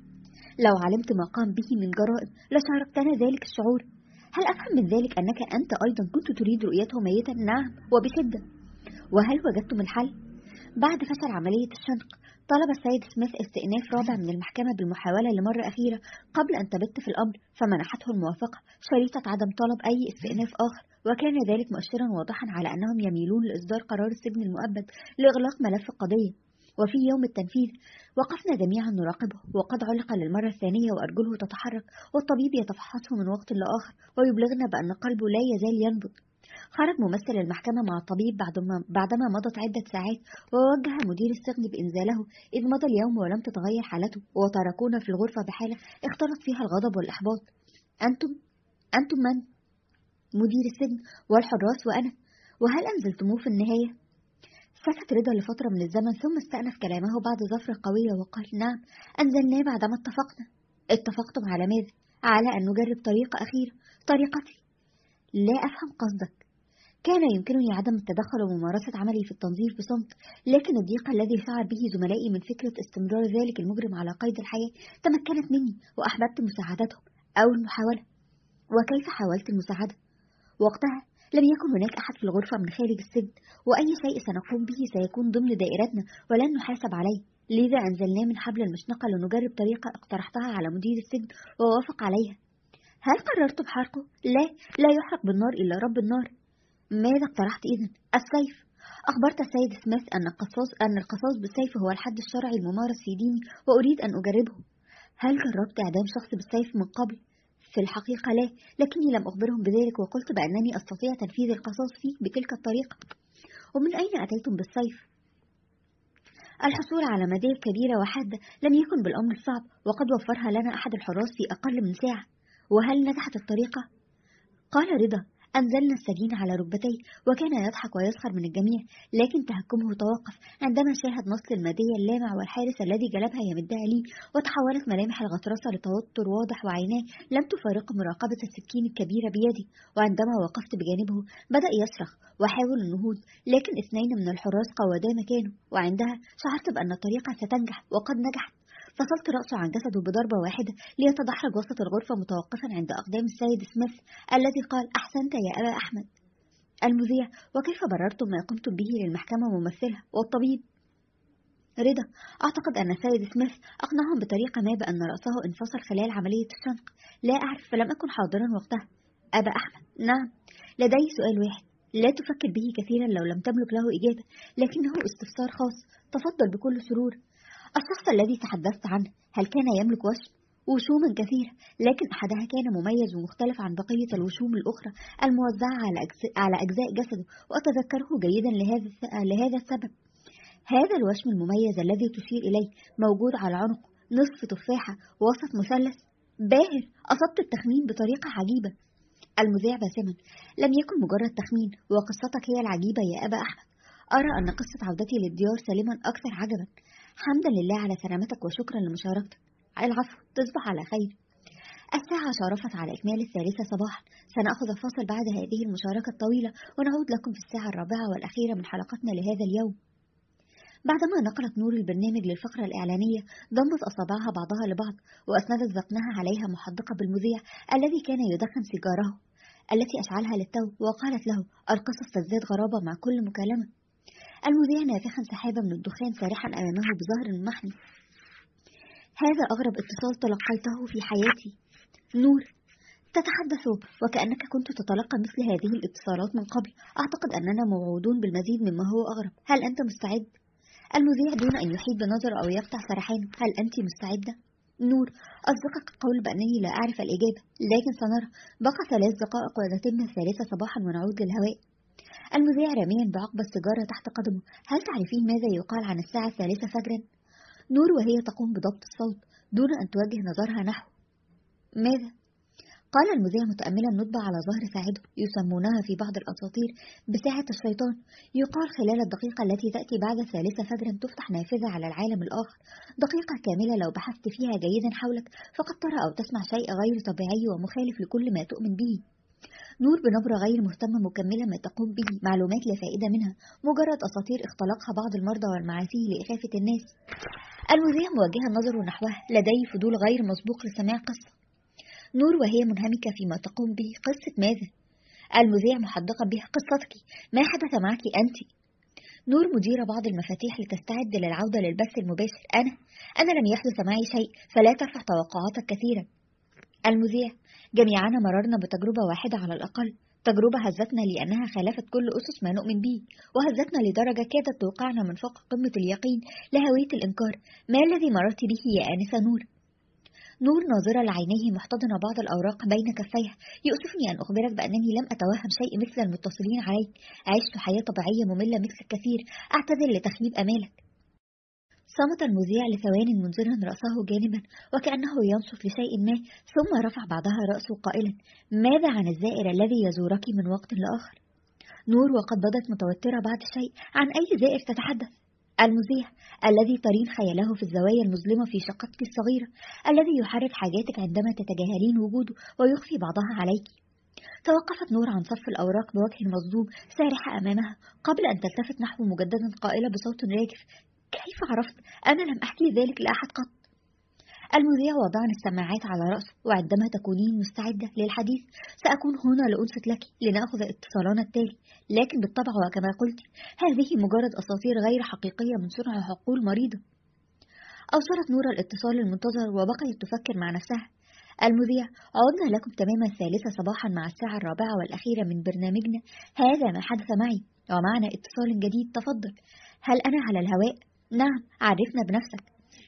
لو علمت ما قام به من جرائم لشاركتنا ذلك الشعور. هل أفهم من ذلك أنك أنت أيضا كنت تريد رؤيته ميتا؟ نعم وبشدة. وهل وجدتم الحل؟ بعد فشل عملية الشنق، طلب السيد سميث استئناف رابع من المحكمة بالمحاولة لمرة أخيرة قبل أن تبت في الأمر، فمنحته الموافقة شريطة عدم طلب أي استئناف آخر، وكان ذلك مؤشرا واضحا على أنهم يميلون لإصدار قرار السجن المؤبد لإغلاق ملف القضية. وفي يوم التنفيذ وقفنا جميعا نراقبه، وقد علق للمرة الثانية وأرجله تتحرك، والطبيب يتفحصه من وقت لآخر ويبلغنا بأن قلبه لا يزال ينبض. خرج ممثل المحكمة مع الطبيب بعدما, بعدما مضت عدة ساعات، ووجه مدير السجن بإنزاله، إذ مضى اليوم ولم تتغير حالته، وتركونا في الغرفة بحالة اختلط فيها الغضب والإحباط. أنتم أنتم من؟ مدير السجن والحراس وأنا. وهل أنزلتموه في النهاية؟ سكت رضا لفترة من الزمن، ثم استأنف كلامه بعد ظفرة قوية وقال: نعم، أنزلناه بعدما اتفقنا. اتفقتم على ماذا؟ على أن نجرب طريقة أخيرة، طريقتي. لا أفهم قصدك. كان يمكنني عدم التدخل وممارسة عملي في التنظيف بصمت، لكن الضيق الذي شعر به زملائي من فكرة استمرار ذلك المجرم على قيد الحياة تمكنت مني، وأحببت مساعدتهم أو المحاولة. وكيف حاولت المساعدة؟ وقتها لم يكن هناك أحد في الغرفة من خارج السجن، وأي شيء سنقوم به سيكون ضمن دائرتنا ولن نحاسب عليه، لذا أنزلناه من حبل المشنقة لنجرب طريقة اقترحتها على مدير السجن ووافق عليها. هل قررت بحرقه؟ لا، لا يحرق بالنار إلا رب النار. ماذا اقترحت إذن؟ السيف. أخبرت السيد سميث أن القصاص أن القصاص بالسيف هو الحد الشرعي الممارس في ديني، وأريد أن أجربه. هل جربت إعدام شخص بالسيف من قبل؟ في الحقيقة لا، لكني لم أخبرهم بذلك، وقلت بأنني أستطيع تنفيذ القصاص فيه بتلك الطريقة. ومن أين أتيتم بالسيف؟ الحصول على مدير كبيرة وحادة لم يكن بالأمر الصعب، وقد وفرها لنا أحد الحراس في أقل من ساعة. وهل نجحت الطريقة؟ قال رضا: أنزلنا السجين على ركبتيه، وكان يضحك ويسخر من الجميع، لكن تهكمه توقف عندما شاهد نصل المادية اللامع والحارس الذي جلبها يمدها لي، وتحولت ملامح الغطرسة لتوتر واضح، وعيناه لم تفارق مراقبة السكين الكبيرة بيدي. وعندما وقفت بجانبه بدأ يصرخ وحاول النهوض، لكن اثنين من الحراس قودا مكانه، وعندها شعرت بأن الطريقة ستنجح، وقد نجحت. فصلت رأسه عن جسده بضربة واحدة ليتدحرج وسط الغرفة، متوقفا عند أقدام السيد سميث الذي قال: أحسنت يا أبا أحمد. المذيع: وكيف بررتم ما قمتم به للمحكمة ممثلها والطبيب؟ رضا: أعتقد أن السيد سميث أقنعهم بطريقة ما بأن رأسه انفصل خلال عملية الشنق. لا أعرف، فلم أكن حاضرا وقتها. أبا أحمد: نعم، لدي سؤال واحد لا تفكر به كثيرا لو لم تملك له إجابة، لكنه استفسار خاص. تفضل بكل سرور. الشخص الذي تحدثت عنه هل كان يملك وشم؟ وشوما كثيرة، لكن أحدها كان مميز ومختلف عن بقية الوشوم الأخرى الموزعة على أجزاء, على أجزاء جسده، وأتذكره جيدا لهذا لهذا السبب. هذا الوشم المميز الذي تشير إليه موجود على عنق نصف تفاحة وسط مثلث. باهر، أصبت التخمين بطريقة عجيبة. المذيع باسما: لم يكن مجرد تخمين، وقصتك هي العجيبة يا أبا أحمد. أرى أن قصة عودتي للديار سالما أكثر عجبا. حمدا لله على سلامتك وشكرا لمشاركتك. العفو، تصبح على خير. الساعة شارفت على إكمال الثالثة صباحا. سنأخذ فاصل بعد هذه المشاركة الطويلة، ونعود لكم في الساعة الرابعة والأخيرة من حلقتنا لهذا اليوم. بعدما نقلت نور البرنامج للفقرة الإعلانية، ضمت أصابعها بعضها لبعض، وأسندت ذقنها عليها محدقة بالمذيع الذي كان يدخن سيجاره التي أشعلها للتو، وقالت له: القصص تزداد غرابة مع كل مكالمة. المذيع نافخا سحابة من الدخان سارحا أمامه بظهر محني. هذا أغرب اتصال تلقيته في حياتي. نور: تتحدث وكأنك كنت تتلقى مثل هذه الاتصالات من قبل. أعتقد أننا موعودون بالمزيد مما هو أغرب. هل أنت مستعد؟ المذيع دون أن يحيد بنظر أو يقطع سرحانه: هل أنت مستعدة؟ نور: أصدقك القول بأنني لا أعرف الإجابة، لكن سنرى. بقى ثلاث دقائق وتتم الثالثة صباحا ونعود للهواء. المذيع راميا بعقب السيجارة تحت قدمه: هل تعرفين ماذا يقال عن الساعة الثالثة فجرا؟ نور وهي تقوم بضبط الصوت دون أن توجه نظرها نحو. ماذا؟ قال المذيع متأملا نطبع على ظهر ساعده: يسمونها في بعض الأساطير بساعة الشيطان. يقال خلال الدقيقة التي تأتي بعد الثالثة فجرا تفتح نافذة على العالم الآخر. دقيقة كاملة لو بحثت فيها جيدا حولك فقد ترى أو تسمع شيء غير طبيعي ومخالف لكل ما تؤمن به. نور بنبرة غير مهتمة مكملة ما تقوم به: معلومات لا فائدة منها، مجرد أساطير اختلقها بعض المرضى والمعافيه لإخافة الناس. المذيع موجها نظره نحوها: لدي فضول غير مسبوق لسماع قصة. نور وهي منهمكة فيما تقوم به: قصة ماذا؟ المذيع محدقا بها: قصتك، ما حدث معك أنت. نور مديرة بعض المفاتيح لتستعد للعودة للبث المباشر: أنا أنا لم يحدث معي شيء، فلا ترفع توقعاتك كثيرا. المذيع: جميعنا مررنا بتجربة واحدة على الأقل، تجربة هزتنا لأنها خالفت كل أسس ما نؤمن به، وهزتنا لدرجة كادت توقعنا من فوق قمة اليقين لهوية الإنكار. ما الذي مررت به يا آنسة نور؟ نور ناظرة لعينيه محتضنة بعض الأوراق بين كفيها: يؤسفني أن أخبرك بأنني لم أتوهم شيء مثل المتصلين عليك. عشت حياة طبيعية مملة مثل الكثير. أعتذر لتخيب أمالك. صمت المذيع لثوان منذرا رأسه جانبا وكأنه ينصت لشيء ما، ثم رفع بعدها رأسه قائلا: ماذا عن الزائر الذي يزورك من وقت لآخر؟ نور وقد بدت متوترة بعد شيء: عن أي زائر تتحدث؟ المذيع: الذي ترين خياله في الزوايا المظلمة في شقتك الصغيرة، الذي يحرك حاجاتك عندما تتجاهلين وجوده ويخفي بعضها عليك. توقفت نور عن صف الأوراق بوجه مصدوم سارحة أمامها قبل أن تلتفت نحو مجددا قائلة بصوت راجف: كيف عرفت؟ أنا لم أحكي ذلك لأحد قط. المذيع وضعنا السماعات على رأسه: وعندما تكونين مستعدة للحديث سأكون هنا لأنصت لك لنأخذ اتصالنا التالي. لكن بالطبع وكما قلت هذه مجرد أساطير غير حقيقية من صنع عقول مريضة. أوصلت نور الاتصال المنتظر وبقيت تفكر مع نفسها. المذيع: عدنا لكم تمام الثالثة صباحا مع الساعة الرابعة والأخيرة من برنامجنا. هذا ما حدث معي ومعنا اتصال جديد، تفضل. هل أنا على الهواء؟ نعم، عرفنا بنفسك.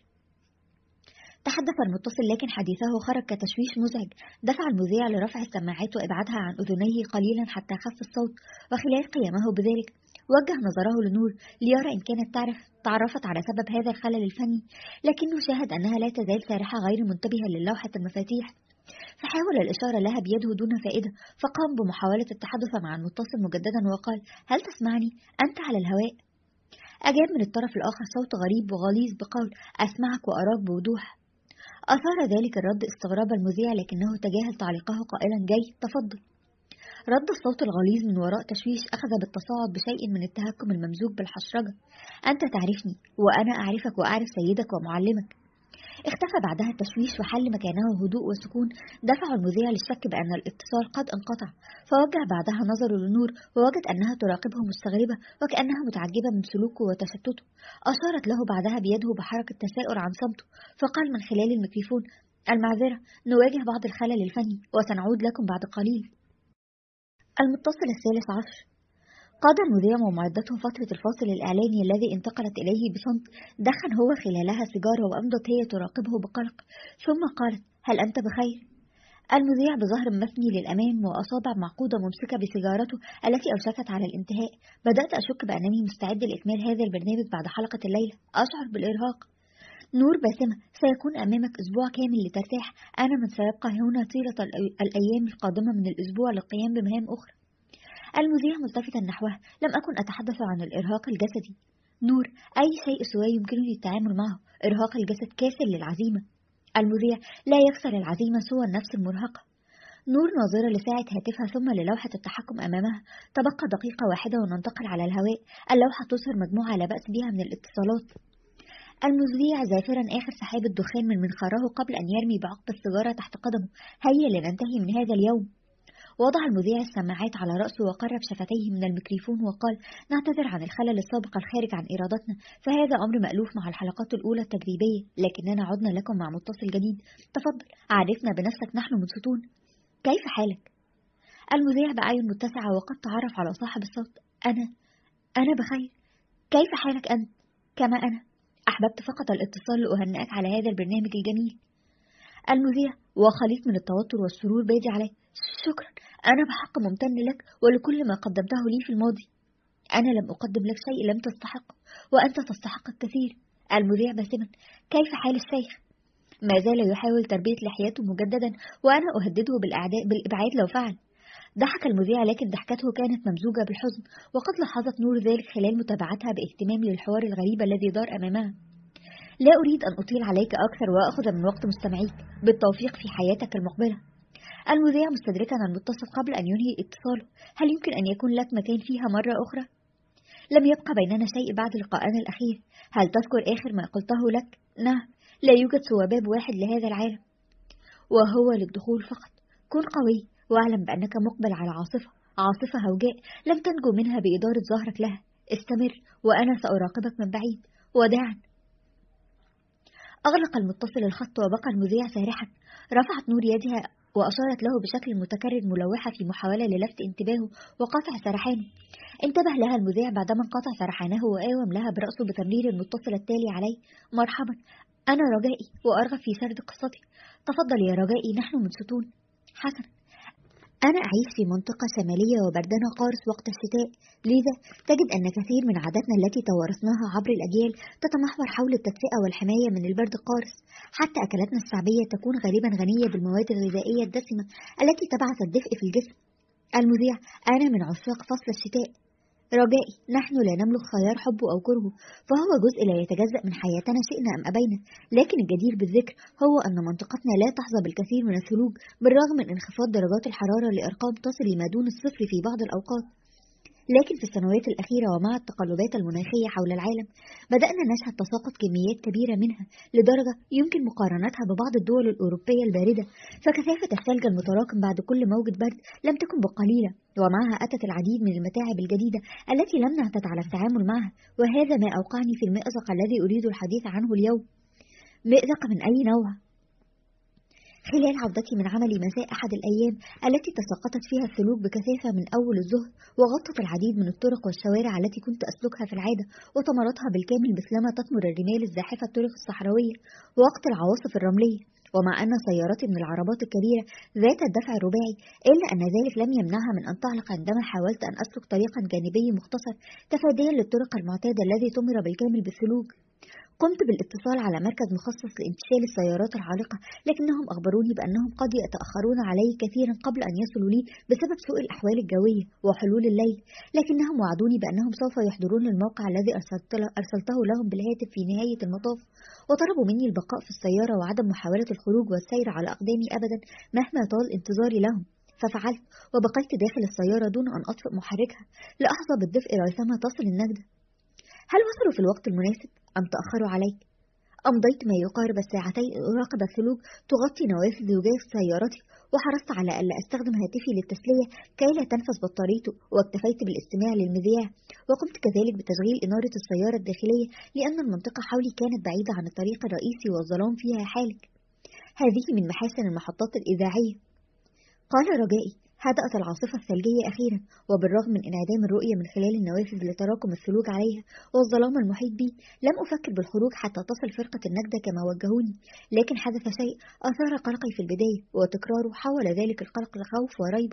تحدث المتصل لكن حديثه خرج كتشويش مزعج. دفع المذيع لرفع السماعات وإبعادها عن أذنيه قليلا حتى خف الصوت، وخلال قيامه بذلك وجه نظره لنور ليرى إن كانت تعرف تعرفت على سبب هذا الخلل الفني، لكنه شاهد أنها لا تزال سارحة غير منتبهة للوحة المفاتيح. فحاول الإشارة لها بيده دون فائدة، فقام بمحاولة التحدث مع المتصل مجددا وقال: هل تسمعني؟ أنت على الهواء. أجاب من الطرف الآخر صوت غريب وغليظ بقول: أسمعك وأراك بوضوح. أثار ذلك الرد استغراب المذيع، لكنه تجاهل تعليقه قائلا: جاي، تفضل. رد الصوت الغليظ من وراء تشويش أخذ بالتصاعد بشيء من التهكم الممزوج بالحشرجة: أنت تعرفني وأنا أعرفك وأعرف سيدك ومعلمك. اختفى بعدها التشويش وحل مكانه هدوء وسكون دفع المذيع للشك بأن الاتصال قد انقطع، فوجه بعدها نظره لنور ووجد أنها تراقبه مستغربة وكأنها متعجبة من سلوكه وتشتته. أشارت له بعدها بيده بحركة تساؤل عن صمته، فقال من خلال الميكروفون: المعذرة، نواجه بعض الخلل الفني وسنعود لكم بعد قليل. المتصل الثالث عشر. قاد المذيع ومعدته فترة الفاصل الإعلاني الذي انتقلت إليه بصمت. دخن هو خلالها سيجارة وأمضت هي تراقبه بقلق، ثم قالت: هل أنت بخير؟ المذيع بظهر مثني للأمام وأصابع معقودة ممسكة بسيجارته التي أوشكت على الانتهاء. بدأت أشك بأنني مستعد لإكمال هذا البرنامج بعد حلقة الليلة. أشعر بالإرهاق. نور باسمة: سيكون أمامك أسبوع كامل لترتاح. أنا من سيبقى هنا طيلة الأيام القادمة من الأسبوع للقيام بمهام أخرى. المذيع ملتفتا نحوها: لم أكن أتحدث عن الإرهاق الجسدي. نور: أي شيء سوى يمكنني التعامل معه. إرهاق الجسد كاسر للعزيمة. المذيع: لا يكسر العزيمة سوى النفس المرهقة. نور ناظرة لساعة هاتفها ثم للوحة التحكم أمامها. تبقى دقيقة واحدة وننتقل على الهواء. اللوحة تظهر مجموعة لا بأس بها من الاتصالات. المذيع زافرا آخر سحاب الدخان من منخاره قبل أن يرمي بعقب السيجارة تحت قدمه: هيا لننتهي من هذا اليوم. وضع المذيع السماعات على رأسه وقرب شفتيه من الميكروفون وقال: نعتذر عن الخلل السابق الخارج عن إرادتنا، فهذا أمر مألوف مع الحلقات الأولى التجريبية، لكننا عدنا لكم مع متصل جديد. تفضل عرفنا بنفسك، نحن منصتون. كيف حالك؟ المذيع بأعين متسعة وقد تعرف على صاحب الصوت: أنا أنا بخير. كيف حالك أنت؟ كما أنا، أحببت فقط الاتصال لأهنئك على هذا البرنامج الجميل. المذيع وخليط من التوتر والسرور بادي عليه: شكرا، أنا بحق ممتن لك ولكل ما قدمته لي في الماضي. أنا لم أقدم لك شيء لم تستحقه، وأنت تستحق الكثير. المذيع باسما: كيف حال الشيخ؟ ما زال يحاول تربية لحيته مجددا، وأنا أهدده بالأعداء بالإبعاد لو فعل. ضحك المذيع، لكن ضحكته كانت ممزوجة بالحزن، وقد لاحظت نور ذلك خلال متابعتها باهتمام للحوار الغريب الذي دار أمامها. لا أريد أن أطيل عليك أكثر وأخذ من وقت مستمعيك. بالتوفيق في حياتك المقبلة. المذيع مستدركا المتصل قبل أن ينهي اتصاله: هل يمكن أن يكون لك مكان فيها مرة أخرى؟ لم يبقى بيننا شيء بعد لقاءنا الأخير. هل تذكر آخر ما قلته لك؟ نعم، لا يوجد سوى باب واحد لهذا العالم، وهو للدخول فقط. كن قوي، واعلم بأنك مقبل على عاصفة عاصفة هوجاء لم تنجو منها بإدارة ظهرك لها. استمر، وأنا سأراقبك من بعيد. وداعا. أغلق المتصل الخط وبقى المذيع سارحا. رفعت نور يدها وأشارت له بشكل متكرر ملوحة في محاولة للفت انتباهه وقطع سرحانه. انتبه لها المذيع بعدما انقطع سرحانه وآوم لها برأسه بتمرير المتصل التالي عليه: مرحبا، أنا رجائي وأرغب في سرد قصتي. تفضل يا رجائي، نحن منصتون. حسنا، أنا أعيش في منطقة شمالية وبردنا قارس وقت الشتاء، لذا تجد أن كثير من عاداتنا التي توارثناها عبر الأجيال تتمحور حول التدفئة والحماية من البرد القارس. حتى أكلاتنا الشعبية تكون غالبا غنية بالمواد الغذائية الدسمة التي تبعث الدفء في الجسم. المذيع: أنا من عشاق فصل الشتاء. رجائي، نحن لا نملك خيار حبه أو كرهه، فهو جزء لا يتجزأ من حياتنا شئنا أم أبينا. لكن الجدير بالذكر هو أن منطقتنا لا تحظى بالكثير من الثلوج، بالرغم من انخفاض درجات الحرارة لأرقام تصل لما دون الصفر في بعض الأوقات. لكن في السنوات الأخيرة ومع التقلبات المناخية حول العالم بدأنا نشهد تساقط كميات كبيرة منها، لدرجة يمكن مقارنتها ببعض الدول الأوروبية الباردة. فكثافة الثلج المتراكم بعد كل موجة برد لم تكن بقليلة، ومعها أتت العديد من المتاعب الجديدة التي لم نعتد على التعامل معها. وهذا ما أوقعني في المأزق الذي أريد الحديث عنه اليوم. مأزق من أي نوع؟ خلال عودتي من عملي مساء أحد الأيام التي تساقطت فيها الثلوج بكثافة من أول الظهر وغطت العديد من الطرق والشوارع التي كنت أسلكها في العادة، وطمرتها بالكامل مثلما تطمر الرمال الزاحفة الطرق الصحراوية وقت العواصف الرملية. ومع أن سيارتي من العربات الكبيرة ذات الدفع الرباعي، إلا أن ذلك لم يمنعها من أن تعلق عندما حاولت أن أسلك طريقا جانبي مختصر تفاديا للطرق المعتادة الذي طمر بالكامل بالثلوج. قمت بالاتصال على مركز مخصص لانتشال السيارات العالقة، لكنهم أخبروني بأنهم قد يتأخرون علي كثيرا قبل أن يصلوا لي بسبب سوء الأحوال الجوية وحلول الليل. لكنهم وعدوني بأنهم سوف يحضرون الموقع الذي أرسلته لهم بالهاتف في نهاية المطاف، وطلبوا مني البقاء في السيارة وعدم محاولة الخروج والسير على أقدامي أبدا مهما طال انتظاري لهم. ففعلت، وبقيت داخل السيارة دون أن أطفئ محركها لأحظى بالدفء ريثما تصل النجدة. هل وصلوا في الوقت المناسب أم تأخروا عليك؟ أمضيت ما يقارب الساعتين أراقب الثلوج تغطي نوافذ زجاج سيارتي، وحرصت على ألا أستخدم هاتفي للتسلية كي لا تنفذ بطاريته، واكتفيت بالاستماع للمذياع. وقمت كذلك بتشغيل إنارة السيارة الداخلية، لأن المنطقة حولي كانت بعيدة عن الطريق الرئيسي والظلام فيها حالك. هذه من محاسن المحطات الإذاعية. قال رجائي: هدأت العاصفة الثلجية أخيرا، وبالرغم من انعدام الرؤية من خلال النوافذ لتراكم الثلوج عليها والظلام المحيط بي، لم أفكر بالخروج حتى تصل فرقة النجدة كما وجهوني. لكن حدث شيء أثار قلقي في البداية، وتكراره حول ذلك القلق لخوف وريبة.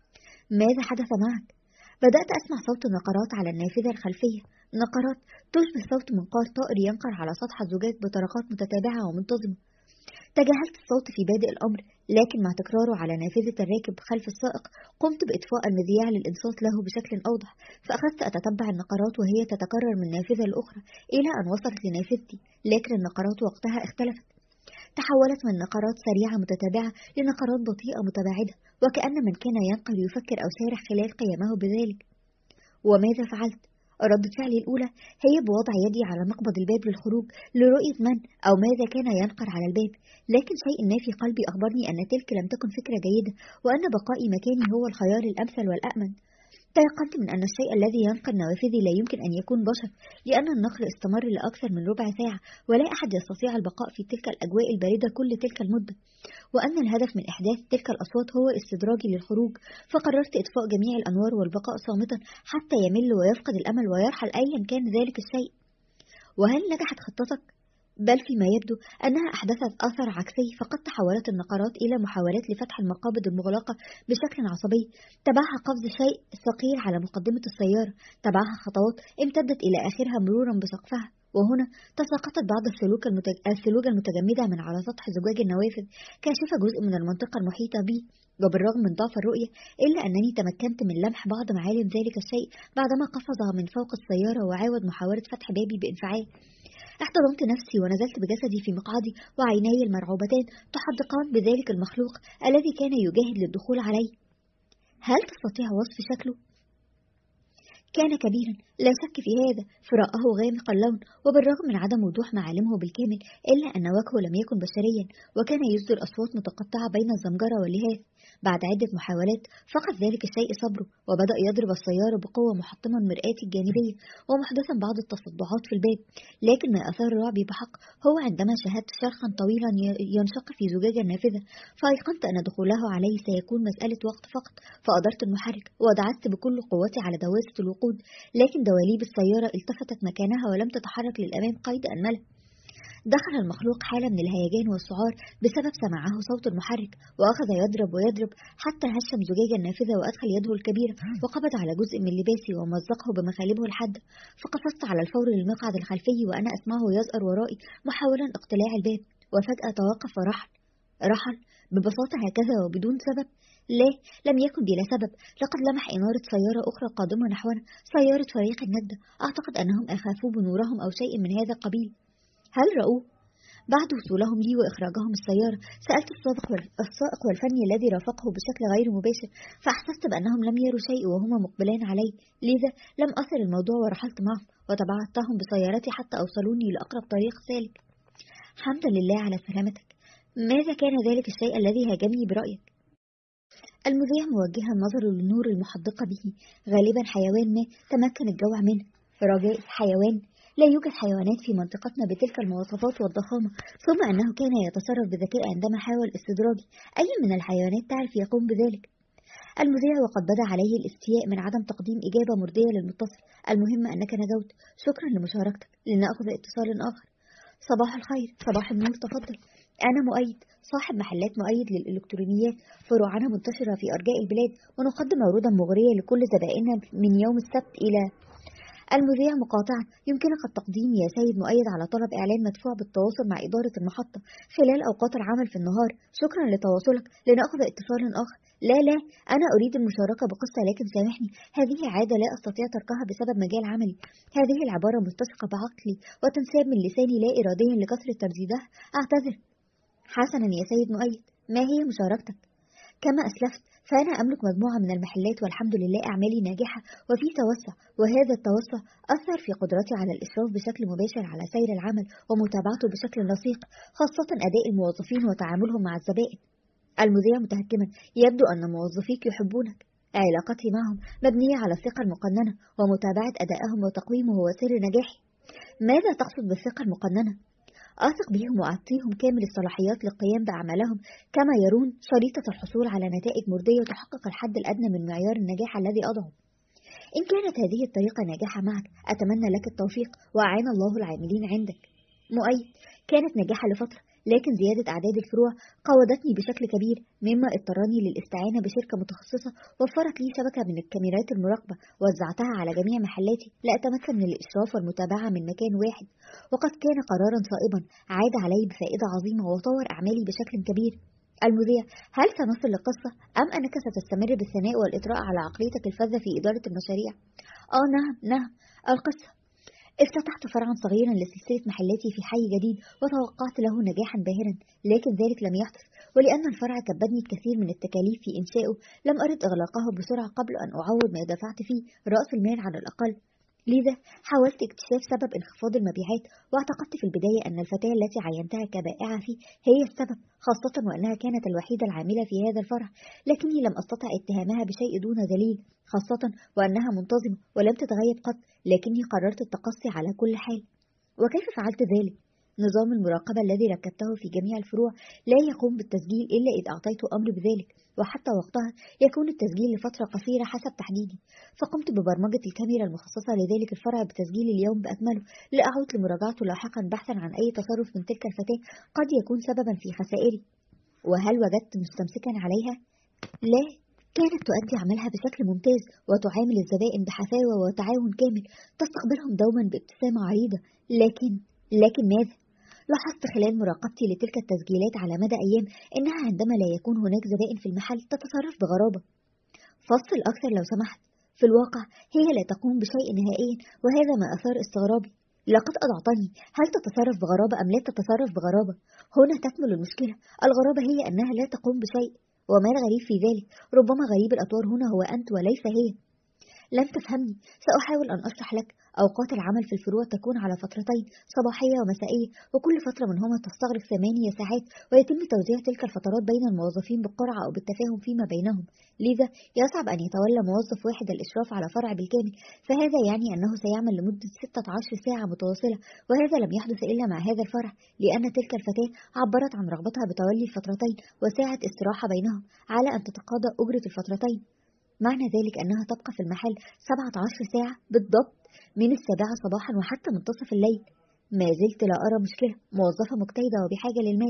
ماذا حدث معك؟ بدأت أسمع صوت النقرات على النافذة الخلفية، نقرات تشبه صوت منقار طائر ينقر على سطح الزجاج بطرقات متتابعة ومنتظمة. تجاهلت الصوت في بادئ الأمر، لكن مع تكراره على نافذة الراكب خلف السائق قمت بإطفاء المذياع للإنصات له بشكل أوضح، فأخذت أتتبع النقرات وهي تتكرر من نافذة لأخرى إلى أن وصلت لنافذتي. لكن النقرات وقتها اختلفت، تحولت من نقرات سريعة متتابعة لنقرات بطيئة متباعدة، وكأن من كان ينقل يفكر أو سارح خلال قيامه بذلك. وماذا فعلت؟ ردة فعلي الأولى هي بوضع يدي على مقبض الباب للخروج لرؤية من أو ماذا كان ينقر على الباب، لكن شيء ما في قلبي أخبرني أن تلك لم تكن فكرة جيدة، وأن بقائي مكاني هو الخيار الأمثل والأأمن. تيقنت من أن الشيء الذي ينقل نوافذي لا يمكن أن يكون بشر، لأن النقر استمر لأكثر من ربع ساعة، ولا أحد يستطيع البقاء في تلك الأجواء الباردة كل تلك المدة، وأن الهدف من إحداث تلك الأصوات هو استدراجي للخروج. فقررت إطفاء جميع الأنوار والبقاء صامتا حتى يمل ويفقد الأمل ويرحل أيا كان ذلك الشيء. وهل نجحت خطتك؟ بل فيما يبدو أنها أحدثت أثر عكسي، فقد تحولت النقرات إلى محاولات لفتح المقابض المغلقة بشكل عصبي، تبعها قفز شيء ثقيل على مقدمة السيارة، تبعها خطوات امتدت إلى آخرها مرورا بسقفها، وهنا تساقطت بعض السلوك المتج... الثلوج المتجمدة من على سطح زجاج النوافذ، كاشفة جزء من المنطقة المحيطة بي. وبالرغم من ضعف الرؤية إلا أنني تمكنت من لمح بعض معالم ذلك الشيء بعدما قفز من فوق السيارة وعاود محاولة فتح بابي بانفعال. احتضنت نفسي ونزلت بجسدي في مقعدي، وعيناي المرعوبتان تحدقان بذلك المخلوق الذي كان يجاهد للدخول علي. هل تستطيع وصف شكله؟ كان كبيرا لا شك في هذا، فراءه غامق اللون، وبالرغم من عدم وضوح معالمه بالكامل إلا أن وجهه لم يكن بشريا، وكان يصدر أصوات متقطعة بين الزمجرة واللهاث. بعد عدة محاولات فقد ذلك الشيء صبره، وبدأ يضرب السيارة بقوة محطما مرآتي الجانبية ومحدثا بعض التصدعات في الباب. لكن ما أثار رعبي بحق هو عندما شاهدت شرخا طويلا ينشق في زجاج النافذة، فأيقنت أن دخوله علي سيكون مسألة وقت فقط، فأدرت المحرك ودعست بكل قوتي على دواسة الوقود، لكن دواليب السيارة التفتت مكانها ولم تتحرك للأمام قيد أنملة. دخل المخلوق حالة من الهيجان والسعار بسبب سماعه صوت المحرك، وأخذ يضرب ويضرب حتى هشم زجاج النافذة، وأدخل يده الكبيرة وقبض على جزء من لباسي ومزقه بمخالبه الحادة. فقفزت على الفور للمقعد الخلفي وأنا أسمعه يزأر ورائي محاولا اقتلاع الباب، وفجأة توقف ورحل. رحل ببساطة هكذا وبدون سبب؟ لا، لم يكن بلا سبب. لقد لمح إنارة سيارة أخرى قادمة نحونا، سيارة فريق النجدة. أعتقد أنهم أخافوا بنورهم أو شيء من هذا القبيل. هل رأوه؟ بعد وصولهم لي وإخراجهم السيارة سألت السائق السائق والفني الذي رافقه بشكل غير مباشر، فأحسست بأنهم لم يروا شيء وهما مقبلان علي، لذا لم أثر الموضوع ورحلت معهم وتبعتهم بسيارتي حتى أوصلوني لأقرب طريق سالك. حمدا لله على سلامتك. ماذا كان ذلك الشيء الذي هاجمني برأيك؟ المذيع موجها نظره للنور المحدقة به. غالبا حيوان ما تمكن الجوع منه. رجاء، حيوان؟ لا يوجد حيوانات في منطقتنا بتلك المواصفات والضخامة، ثم أنه كان يتصرف بذكاء عندما حاول استدراجي. أي من الحيوانات تعرف يقوم بذلك؟ المذيع وقد بدا عليه الاستياء من عدم تقديم إجابة مرضية للمتصل. المهم أنك نجوت، شكرا لمشاركتك. لنأخذ اتصال آخر. صباح الخير. صباح النور، تفضل. أنا مؤيد، صاحب محلات مؤيد للإلكترونيات، فروعنا منتشرة في أرجاء البلاد، ونقدم عروضا مغرية لكل زبائننا من يوم السبت إلى. المذيع مقاطعا: يمكنك التقديم يا سيد مؤيد على طلب إعلان مدفوع بالتواصل مع إدارة المحطة خلال أوقات العمل في النهار. شكرا لتواصلك. لنأخذ اتصال آخر. لا لا، أنا أريد المشاركة بقصة، لكن سامحني، هذه عادة لا أستطيع تركها بسبب مجال عملي. هذه العبارة ملتصقة بعقلي وتنساب من لساني لا إراديا لكثرة ترديدها. أعتذر. حسنا يا سيد مؤيد، ما هي مشاركتك؟ كما أسلفت فأنا أملك مجموعة من المحلات، والحمد لله أعمالي ناجحة وفي توسع، وهذا التوسع أثر في قدرتي على الإشراف بشكل مباشر على سير العمل ومتابعته بشكل لصيق، خاصة أداء الموظفين وتعاملهم مع الزبائن. المذيع متهكما: يبدو أن موظفيك يحبونك. علاقتي معهم مبنية على الثقة المقننة، ومتابعة أدائهم وتقويمه هو سر نجاحي. ماذا تقصد بالثقة المقننة؟ أثق بهم وأعطيهم كامل الصلاحيات للقيام بأعمالهم كما يرون، شريطة الحصول على نتائج مرضية تحقق الحد الأدنى من معيار النجاح الذي أضعه. إن كانت هذه الطريقة ناجحة معك، أتمنى لك التوفيق وأعان الله العاملين عندك. مؤيد: كانت ناجحة لفترة، لكن زيادة أعداد الفروع قودتني بشكل كبير، مما اضطرني للاستعانة بشركة متخصصة وفرت لي شبكة من الكاميرات المراقبة وزعتها على جميع محلاتي لأتمكن من الإشراف والمتابعة من مكان واحد. وقد كان قرارا صائبا عاد علي بفائدة عظيمة وطور أعمالي بشكل كبير. المذيع: هل سنصل للقصة أم أنك ستستمر بالثناء والإطراء على عقليتك الفذة في إدارة المشاريع؟ آه نعم نعم، القصة: افتتحت فرعا صغيرا لسلسلة محلاتي في حي جديد، وتوقعت له نجاحا باهرا، لكن ذلك لم يحدث، ولأن الفرع كبدني الكثير من التكاليف في إنشائه لم أرد إغلاقه بسرعة قبل أن أعوض ما دفعت فيه رأس المال على الأقل. لذا حاولت اكتشاف سبب انخفاض المبيعات، واعتقدت في البداية أن الفتاة التي عينتها كبائعة فيه هي السبب، خاصة وأنها كانت الوحيدة العاملة في هذا الفرع، لكني لم أستطع اتهامها بشيء دون دليل، خاصة وأنها منتظمة ولم تتغيب قط، لكني قررت التقصي على كل حال. وكيف فعلت ذلك؟ نظام المراقبة الذي ركبته في جميع الفروع لا يقوم بالتسجيل إلا إذا أعطيت أمر بذلك، وحتى وقتها يكون التسجيل لفترة قصيرة حسب تحديدي. فقمت ببرمجة الكاميرا المخصصة لذلك الفرع بتسجيل اليوم بأكمله، لأعود لمراجعته لاحقا بحثا عن أي تصرف من تلك الفتاة قد يكون سببا في خسائري. وهل وجدت مستمسكا عليها؟ لا، كانت تؤدي عملها بشكل ممتاز، وتعامل الزبائن بحفاوة وتعاون كامل، تستقبلهم دوما بابتسامة عريضة. لكن لكن ماذا؟ لاحظت خلال مراقبتي لتلك التسجيلات على مدى أيام إنها عندما لا يكون هناك زبائن في المحل تتصرف بغرابة. فصل أكثر لو سمحت. في الواقع هي لا تقوم بشيء نهائيا، وهذا ما أثار استغرابي. لقد أضعتني. هل تتصرف بغرابة أم لا تتصرف بغرابة؟ هنا تكمن المشكلة. الغرابة هي أنها لا تقوم بشيء. وما الغريب في ذلك؟ ربما غريب الأطوار هنا هو أنت وليس هي. لن تفهمني. سأحاول أن أشرح لك. أوقات العمل في الفروع تكون على فترتين، صباحية ومسائية، وكل فترة منهما تستغرق ثمانية ساعات، ويتم توزيع تلك الفترات بين الموظفين بالقرعة أو بالتفاهم فيما بينهم. لذا يصعب أن يتولى موظف واحد الإشراف على فرع بالكامل، فهذا يعني أنه سيعمل لمدة ستة عشر ساعة متواصلة، وهذا لم يحدث إلا مع هذا الفرع، لأن تلك الفتاة عبرت عن رغبتها بتولي الفترتين وساعة استراحة بينهم على أن تتقاضى أجرة الفترتين. معنى ذلك أنها تبقى في المحل سبعة عشر ساعة بالضبط، من السابعة صباحا وحتى منتصف الليل. ما زلت لا أرى مشكلة. موظفة مجتهدة وبحاجة للمال.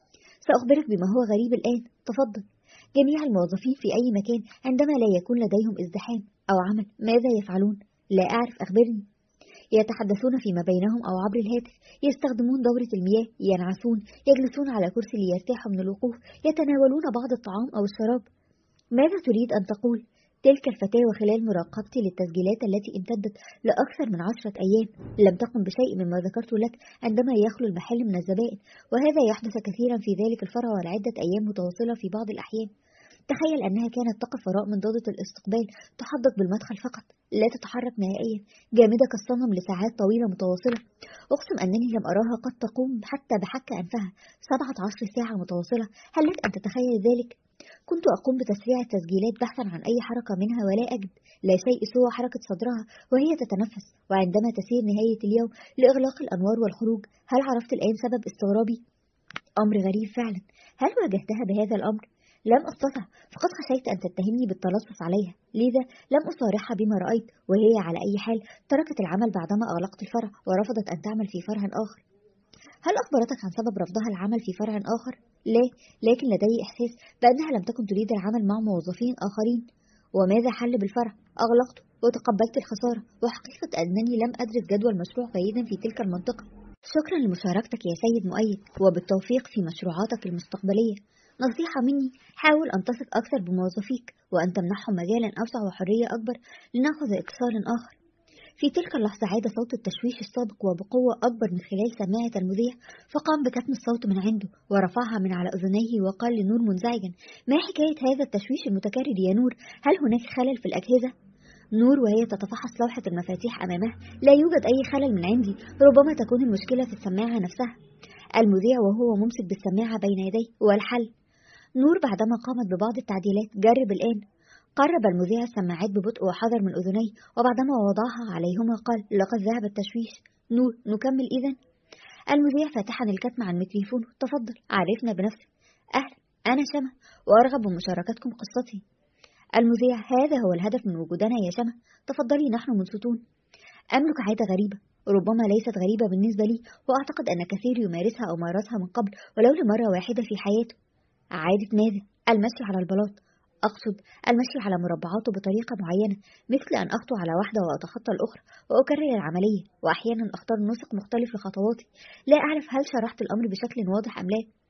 سأخبرك بما هو غريب الآن. تفضل. جميع الموظفين في أي مكان عندما لا يكون لديهم ازدحام أو عمل ماذا يفعلون؟ لا أعرف، أخبرني. يتحدثون فيما بينهم أو عبر الهاتف، يستخدمون دورة المياه، ينعسون، يجلسون على كرسي ليرتاحوا من الوقوف، يتناولون بعض الطعام أو الشراب. ماذا تريد أن تقول؟ تلك الفتاة وخلال مراقبتي للتسجيلات التي امتدت لأكثر من عشرة أيام لم تقم بشيء مما ذكرت لك عندما يخلو المحل من الزبائن، وهذا يحدث كثيرا في ذلك الفرع ولعدة أيام متواصلة في بعض الأحيان. تخيل أنها كانت تقف وراء منضدة الاستقبال، تحدق بالمدخل فقط، لا تتحرك نهائيا، جامدة كالصنم لساعات طويلة متواصلة. أقسم أنني لم أراها قد تقوم حتى بحك أنفها سبعة عشر ساعة متواصلة. هل لك أن تتخيل ذلك؟ كنت أقوم بتسريع التسجيلات بحثا عن أي حركة منها ولا أجد لا شيء سوى حركة صدرها وهي تتنفس، وعندما تسير نهاية اليوم لإغلاق الأنوار والخروج. هل عرفت الآن سبب استغرابي؟ أمر غريب فعلا. هل واجهتها بهذا الأمر؟ لم أستطع، فقد خشيت أن تتهمني بالتلصص عليها، لذا لم أصارحها بما رأيت، وهي على أي حال تركت العمل بعدما أغلقت الفرع ورفضت أن تعمل في فرع آخر. هل أخبرتك عن سبب رفضها العمل في فرع آخر؟ لا، لكن لدي إحساس بأنها لم تكن تريد العمل مع موظفين آخرين. وماذا حل بالفرع؟ أغلقته وتقبلت الخسارة، وحقيقة أنني لم أدرس جدوى المشروع جيدا في تلك المنطقة. شكرا لمشاركتك يا سيد مؤيد، وبالتوفيق في مشروعاتك المستقبلية. نصيحة مني، حاول أن تثق أكثر بموظفيك وأن تمنحهم مجالا أوسع وحرية أكبر لنأخذ اتصال آخر. في تلك اللحظة عاد صوت التشويش السابق وبقوة أكبر من خلال سماعة المذيع، فقام بكتم الصوت من عنده ورفعها من على أذنيه وقال لنور منزعجا: ما حكاية هذا التشويش المتكرر يا نور؟ هل هناك خلل في الأجهزة؟ نور وهي تتفحص لوحة المفاتيح أمامها: لا يوجد أي خلل من عندي، ربما تكون المشكلة في السماعة نفسها. المذيع وهو ممسك بالسماعة بين يديه: والحل؟ نور بعدما قامت ببعض التعديلات: جرب الآن. قرب المذيع السماعات ببطء وحذر من أذنيه، وبعدما وضعها عليهما قال: لقد ذهب التشويش. نور: نكمل إذن؟ المذيع فاتحا الكتم عن ميكروفونه: تفضل، عرفنا بنفسك. أهلا، أنا شمع، وأرغب بمشاركتكم قصتي. المذيع: هذا هو الهدف من وجودنا يا شمع، تفضلي، نحن منصتون. أملك عادة غريبة، ربما ليست غريبة بالنسبة لي، وأعتقد أن كثير يمارسها أو مارسها من قبل ولو لمرة واحدة في حياته. عادة ماذا؟ المشي على البلاط. أقصد المشي على مربعاته بطريقة معينة، مثل أن أخطو على واحدة وأتخطى الأخرى وأكرر العملية، وأحيانا أختار نسق مختلف لخطواتي. لا أعرف هل شرحت الأمر بشكل واضح أم لا.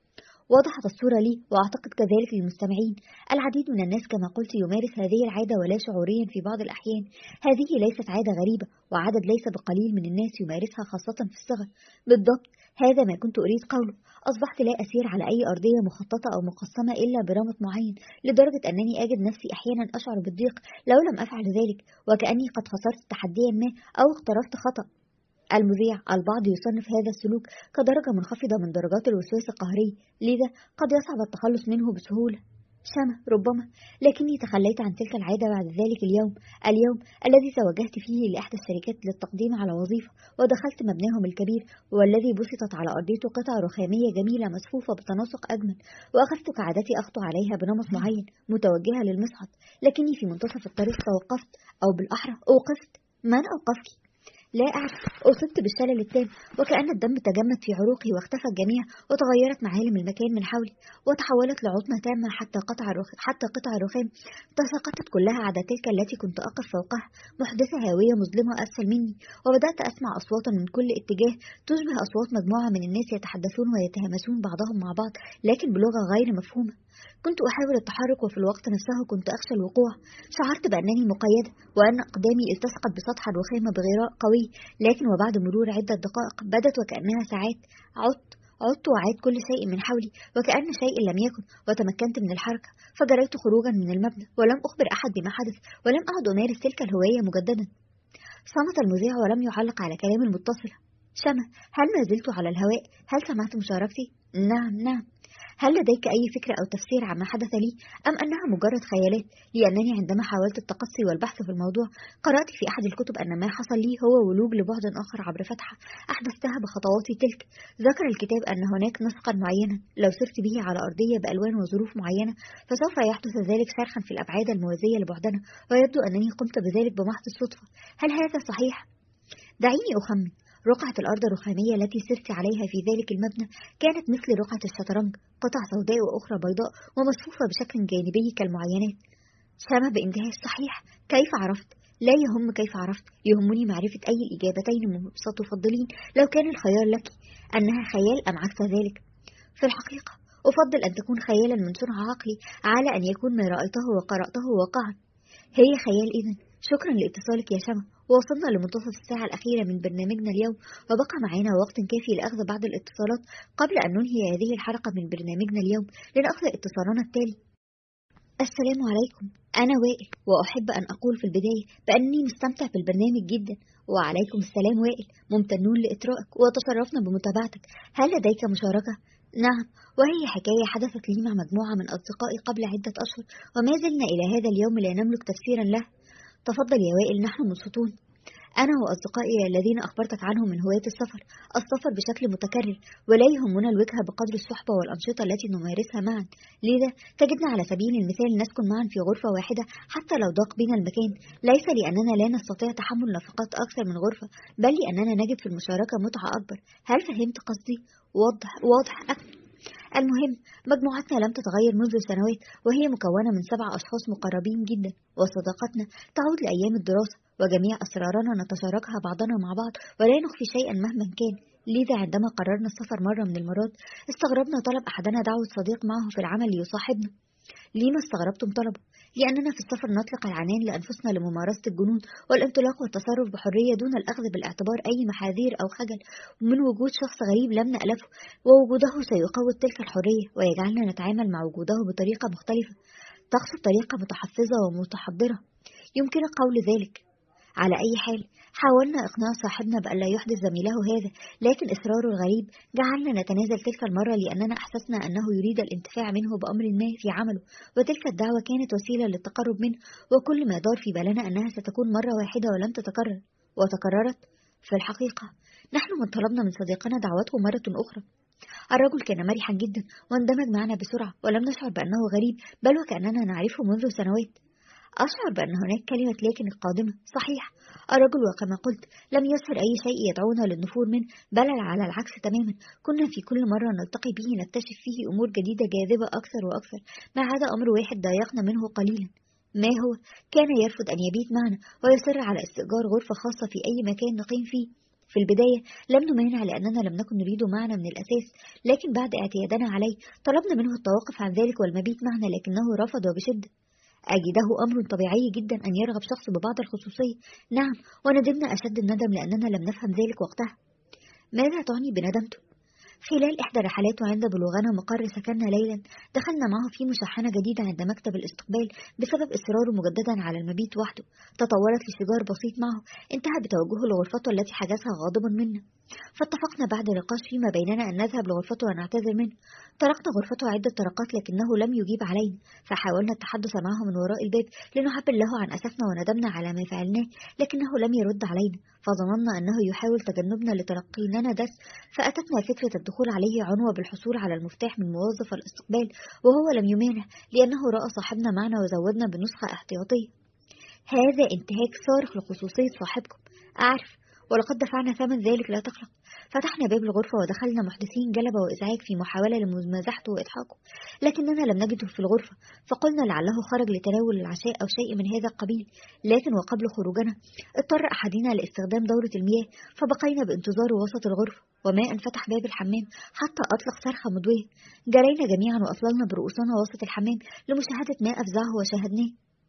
وضحت الصورة لي وأعتقد كذلك للمستمعين. العديد من الناس كما قلت يمارس هذه العادة ولا شعوريا في بعض الأحيان. هذه ليست عادة غريبة، وعدد ليس بقليل من الناس يمارسها خاصة في الصغر. بالضبط، هذا ما كنت أريد قوله. أصبحت لا أسير على أي أرضية مخططة أو مقسمة إلا برمط معين، لدرجة أنني أجد نفسي أحيانا أشعر بالضيق لو لم أفعل ذلك، وكأني قد خسرت تحديا ما أو اقترفت خطأ. المذيع: البعض يصنف هذا السلوك كدرجة منخفضة من درجات الوسواس القهري، لذا قد يصعب التخلص منه بسهولة. شمع: ربما، لكني تخليت عن تلك العادة بعد ذلك اليوم اليوم الذي توجهت فيه لإحدى الشركات للتقديم على وظيفة، ودخلت مبناهم الكبير والذي بسطت على أرضيته قطع رخامية جميلة مصفوفة بتناسق أجمل، وأخذت كعادتي أخطو عليها بنمط معين متوجهة للمصعد، لكني في منتصف الطريق توقفت، أو بالأحرى أوقفت. من أوقفك؟ لا أعرف. أصبت بالشلل التام، وكأن الدم تجمد في عروقي واختفى الجميع، وتغيرت معالم المكان من حولي، وتحولت لعظمة تامة حتى قطع الرخ... حتى قطع الرخام تساقطت كلها عدا تلك التي كنت أقف فوقها، محدثة هاوية مظلمة أسفل مني. وبدأت أسمع أصواتا من كل اتجاه تشبه أصوات مجموعة من الناس يتحدثون ويتهامسون بعضهم مع بعض، لكن بلغة غير مفهومة. كنت أحاول التحرك، وفي الوقت نفسه كنت أخشى الوقوع. شعرت بأنني مقيدة، وأن أقدامي التصقت بسطح الرخام بغراء قوي، لكن وبعد مرور عدة دقائق بدت وكأنها ساعات. عدت عدت وعاد كل شيء من حولي وكأن شيء لم يكن، وتمكنت من الحركة، فجريت خروجا من المبنى، ولم أخبر أحد بما حدث، ولم أعد أمارس تلك الهواية مجددا. صمت المذيع ولم يعلق على كلام المتصل. شمع: هل ما زلت على الهواء؟ هل سمعت مشاركتي؟ نعم نعم. هل لديك أي فكرة أو تفسير عما حدث لي، أم أنها مجرد خيالات؟ لأنني عندما حاولت التقصي والبحث في الموضوع قرأت في أحد الكتب أن ما حصل لي هو ولوج لبعد آخر عبر فتحة أحدثتها بخطواتي تلك. ذكر الكتاب أن هناك نسقا معينا لو سرت به على أرضية بألوان وظروف معينة فسوف يحدث ذلك شرخا في الأبعاد الموازية لبعدنا، ويبدو أنني قمت بذلك بمحض الصدفة. هل هذا صحيح؟ دعيني أخمن. رقعة الأرض الرخامية التي سرت عليها في ذلك المبنى كانت مثل رقعة الشطرنج، قطع سوداء وأخرى بيضاء ومصفوفة بشكل جانبي كالمعينات. سامع باندهاش: صحيح. كيف عرفت؟ لا يهم كيف عرفت، يهمني معرفة أي الإجابتين ستفضلين لو كان الخيار لك، أنها خيال أم عكس ذلك. في الحقيقة أفضل أن تكون خيالا من صنع عقلي على أن يكون ما رأيته وقرأته واقعا. هي خيال إذن. شكرا لاتصالك يا شمع. وصلنا لمنتصف الساعة الأخيرة من برنامجنا اليوم، وبقى معنا وقت كافي لأخذ بعض الاتصالات قبل أن ننهي هذه الحلقة من برنامجنا اليوم لنأخذ اتصالنا التالي. السلام عليكم، أنا وائل، وأحب أن أقول في البداية بأنني مستمتع بالبرنامج جدا. وعليكم السلام وائل، ممتنون لإطرائك وتشرفنا بمتابعتك. هل لديك مشاركة؟ نعم، وهي حكاية حدثت لي مع مجموعة من أصدقائي قبل عدة أشهر، وما زلنا إلى هذا اليوم لا نملك تفسيرا له. تفضل يا وائل، نحن مبسوطون. أنا وأصدقائي الذين أخبرتك عنهم من هواة السفر السفر بشكل متكرر، ولا يهمنا الوجهة بقدر الصحبة والأنشطة التي نمارسها معا. لذا تجدنا على سبيل المثال نسكن معا في غرفة واحدة حتى لو ضاق بنا المكان، ليس لأننا لا نستطيع تحمل نفقات أكثر من غرفة، بل لأننا نجد في المشاركة متعة أكبر. هل فهمت قصدي؟ واضح واضح أكثر. المهم، مجموعتنا لم تتغير منذ سنوات، وهي مكونة من سبع أشخاص مقربين جدا، وصداقتنا تعود لأيام الدراسة، وجميع أسرارنا نتشاركها بعضنا مع بعض ولا نخفي شيئا مهما كان. لذا عندما قررنا السفر مرة من المرات استغربنا طلب أحدنا دعوة صديق معه في العمل ليصاحبنا. لما استغربتم طلبه؟ لأننا في السفر نطلق العنان لأنفسنا لممارسة الجنون والانطلاق والتصرف بحرية دون الأخذ بالاعتبار أي محاذير أو خجل من وجود شخص غريب لم نألفه، ووجوده سيقوض تلك الحرية ويجعلنا نتعامل مع وجوده بطريقة مختلفة. تقصد طريقة متحفظة ومتحضرة، يمكن قول ذلك. على أي حال، حاولنا إقناع صاحبنا بألا يحدث زميله هذا، لكن إصراره الغريب جعلنا نتنازل تلك المرة، لأننا أحسسنا أنه يريد الانتفاع منه بأمر ما في عمله، وتلك الدعوة كانت وسيلة للتقرب منه، وكل ما دار في بالنا أنها ستكون مرة واحدة ولم تتكرر، وتكررت. في الحقيقة نحن من طلبنا من صديقنا دعوته مرة أخرى. الرجل كان مرحا جدا واندمج معنا بسرعة، ولم نشعر بأنه غريب، بل وكأننا نعرفه منذ سنوات. أشعر بأن هناك كلمة لكن القادمة. صحيح، الرجل وكما قلت لم يظهر أي شيء يدعونا للنفور منه، بل على العكس تماما، كنا في كل مرة نلتقي به نكتشف فيه أمور جديدة جاذبة أكثر وأكثر، ما عدا أمر واحد ضايقنا منه قليلا. ما هو؟ كان يرفض أن يبيت معنا، ويصر على استئجار غرفة خاصة في أي مكان نقيم فيه. في البداية لم نمانع لأننا لم نكن نريد معنا من الأساس، لكن بعد اعتيادنا عليه طلبنا منه التوقف عن ذلك والمبيت معنا، لكنه رفض وبشدة. أجده أمر طبيعي جدا أن يرغب شخص ببعض الخصوصية. نعم، وندمنا أشد الندم لأننا لم نفهم ذلك وقتها. ماذا تعني بندمته؟ خلال إحدى الرحلات وعند بلوغنا مقر سكننا ليلا، دخلنا معه في مشاحنة جديدة عند مكتب الاستقبال بسبب إصراره مجددا على المبيت وحده. تطورت لشجار بسيط معه انتهى بتوجهه لغرفته التي حجزها غاضبا منا، فاتفقنا بعد نقاش فيما بيننا أن نذهب لغرفته ونعتذر منه. طرقنا غرفته عدة طرقات لكنه لم يجيب علينا، فحاولنا التحدث معه من وراء الباب لنعبر له عن أسفنا وندمنا على ما فعلناه، لكنه لم يرد علينا، فظننا أنه يحاول تجنبنا لتلقي لنا درس. فأتتنا فكرة الدخول عليه عنوة بالحصول على المفتاح من موظف الاستقبال، وهو لم يمانع لأنه رأى صاحبنا معنا وزودنا بنسخة احتياطية. هذا انتهاك صارخ لخصوصية صاحبكم، أعرف، ولقد دفعنا ثمن ذلك، لا تقلق. فتحنا باب الغرفة ودخلنا محدثين جلبة وإزعاج في محاولة لمزاحته وإضحاكه، لكننا لم نجده في الغرفة، فقلنا لعله خرج لتناول العشاء أو شيء من هذا القبيل. لكن وقبل خروجنا اضطر أحدنا لاستخدام دورة المياه، فبقينا بانتظاره وسط الغرفة، وما أن فتح باب الحمام حتى أطلق صرخة مدوية. جرينا جميعا وأطللنا برؤوسنا وسط الحمام لمشاهدة ما أفزعه وشاهدناه.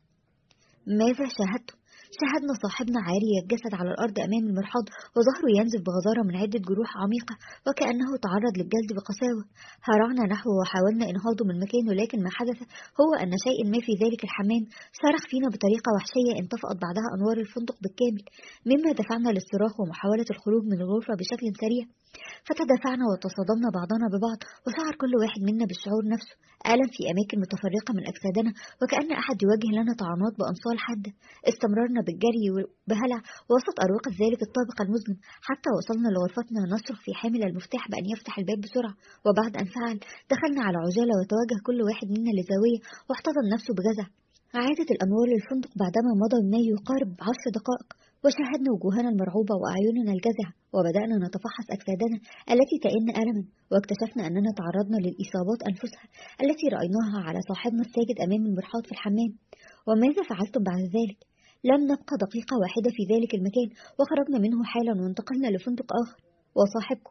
ماذا شاهدت؟ شاهدنا صاحبنا عاري الجسد على الأرض أمام المرحاض، وظهره ينزف بغزارة من عدة جروح عميقة وكأنه تعرض للجلد بقساوة. هرعنا نحوه وحاولنا إنهاضه من مكانه، لكن ما حدث هو أن شيء ما في ذلك الحمام صرخ فينا بطريقة وحشية انطفأت بعدها أنوار الفندق بالكامل، مما دفعنا للصراخ ومحاولة الخروج من الغرفة بشكل سريع. فتدافعنا وتصادمنا بعضنا ببعض، وشعر كل واحد منا بالشعور نفسه، ألم في أماكن متفرقة من أجسادنا وكأن أحد يوجه لنا طعنات بأنصال حادة. استمررنا بالجري بهلع وسط أروقة ذلك الطابق المظلم حتى وصلنا لغرفتنا نصرخ في حامل المفتاح بأن يفتح الباب بسرعة. وبعد أن فعل دخلنا على عجالة وتوجه كل واحد منا لزاوية واحتضن نفسه بجزع. عادت الأنوار للفندق بعدما مضى ما يقارب عشر دقائق، وشاهدنا وجوهنا المرعوبة وأعيننا الجزع، وبدأنا نتفحص أجسادنا التي تئن ألما، واكتشفنا أننا تعرضنا للإصابات أنفسها التي رأيناها على صاحبنا الساجد أمام المرحاض في الحمام. وماذا فعلتم بعد ذلك؟ لم نبقى دقيقة واحدة في ذلك المكان، وخرجنا منه حالا وانتقلنا لفندق آخر. وصاحبكم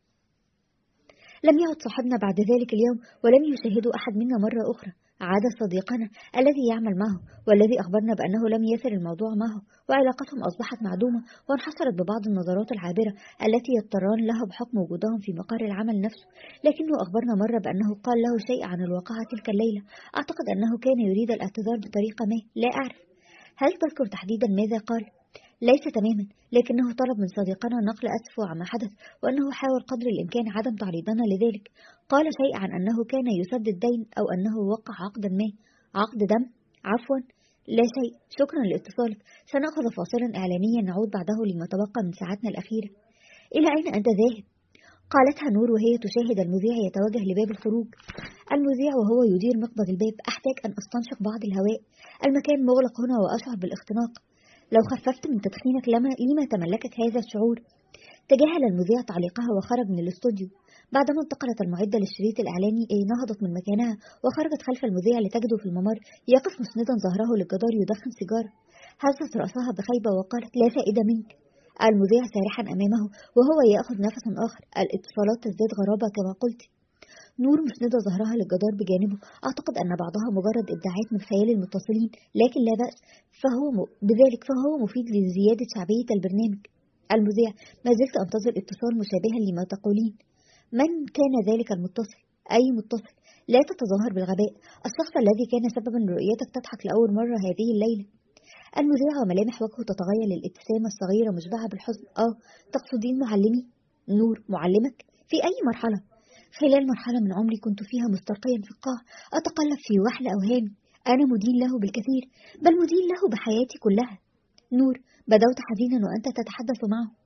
لم يعد صاحبنا بعد ذلك اليوم، ولم يشاهده أحد منا مرة أخرى. عاد صديقنا الذي يعمل معه والذي أخبرنا بأنه لم يسر الموضوع معه، وعلاقتهم أصبحت معدومة وانحصرت ببعض النظرات العابرة التي يضطران لها بحكم وجودهم في مقر العمل نفسه. لكنه أخبرنا مرة بأنه قال له شيء عن الواقعة تلك الليلة، أعتقد أنه كان يريد الاعتذار بطريقة ما، لا أعرف. هل تذكر تحديدا ماذا قال؟ ليس تماما، لكنه طلب من صديقنا نقل أسفه عما حدث، وأنه حاول قدر الإمكان عدم تعريضنا لذلك. قال شيء عن أنه كان يسدد دين أو أنه وقع عقدا ما. عقد دم؟ عفوا، لا شيء، شكرا لاتصالك. سنأخذ فاصلا إعلانيا نعود بعده لما تبقى من ساعتنا الأخيرة. إلى أين أنت ذاهب؟ قالتها نور وهي تشاهد المذيع يتوجه لباب الخروج. المذيع وهو يدير مقبض الباب. أحتاج أن أستنشق بعض الهواء، المكان مغلق هنا وأشعر بالاختناق. لو خففت من تدخينك لما لما تملكك هذا الشعور. تجاهل المذيع تعليقها وخرج من الاستوديو. بعدما انتقلت المعدة للشريط الإعلاني أي نهضت من مكانها وخرجت خلف المذيع لتجده في الممر يقف مسندا ظهره للجدار يدخن سيجارة. هزت رأسها بخيبة وقالت لا فائدة منك. المذيع سارحا أمامه وهو يأخذ نفسا آخر. الاتصالات تزداد غرابة كما قلت. نور مسندة ظهرها للجدار بجانبه. أعتقد أن بعضها مجرد إبداعات من خيال المتصلين، لكن لا بأس فهو م... بذلك فهو مفيد لزيادة شعبية البرنامج. المذيع ما زلت أنتظر اتصال مشابها لما تقولين. من كان ذلك المتصل؟ أي متصل؟ لا تتظاهر بالغباء. الشخص الذي كان سببا لرؤيتك تضحك لأول مرة هذه الليلة. المذيع وملامح وجهه تتغير للابتسامة الصغيرة مشبعة بالحزن. آه، تقصدين معلمي؟ نور، معلمك؟ في أي مرحلة؟ خلال مرحلة من عمري كنت فيها مسترقيا في القاع أتقلب في وحل أوهامي. أنا مدين له بالكثير، بل مدين له بحياتي كلها. نور، بدوت حزينا وأنت تتحدث معه.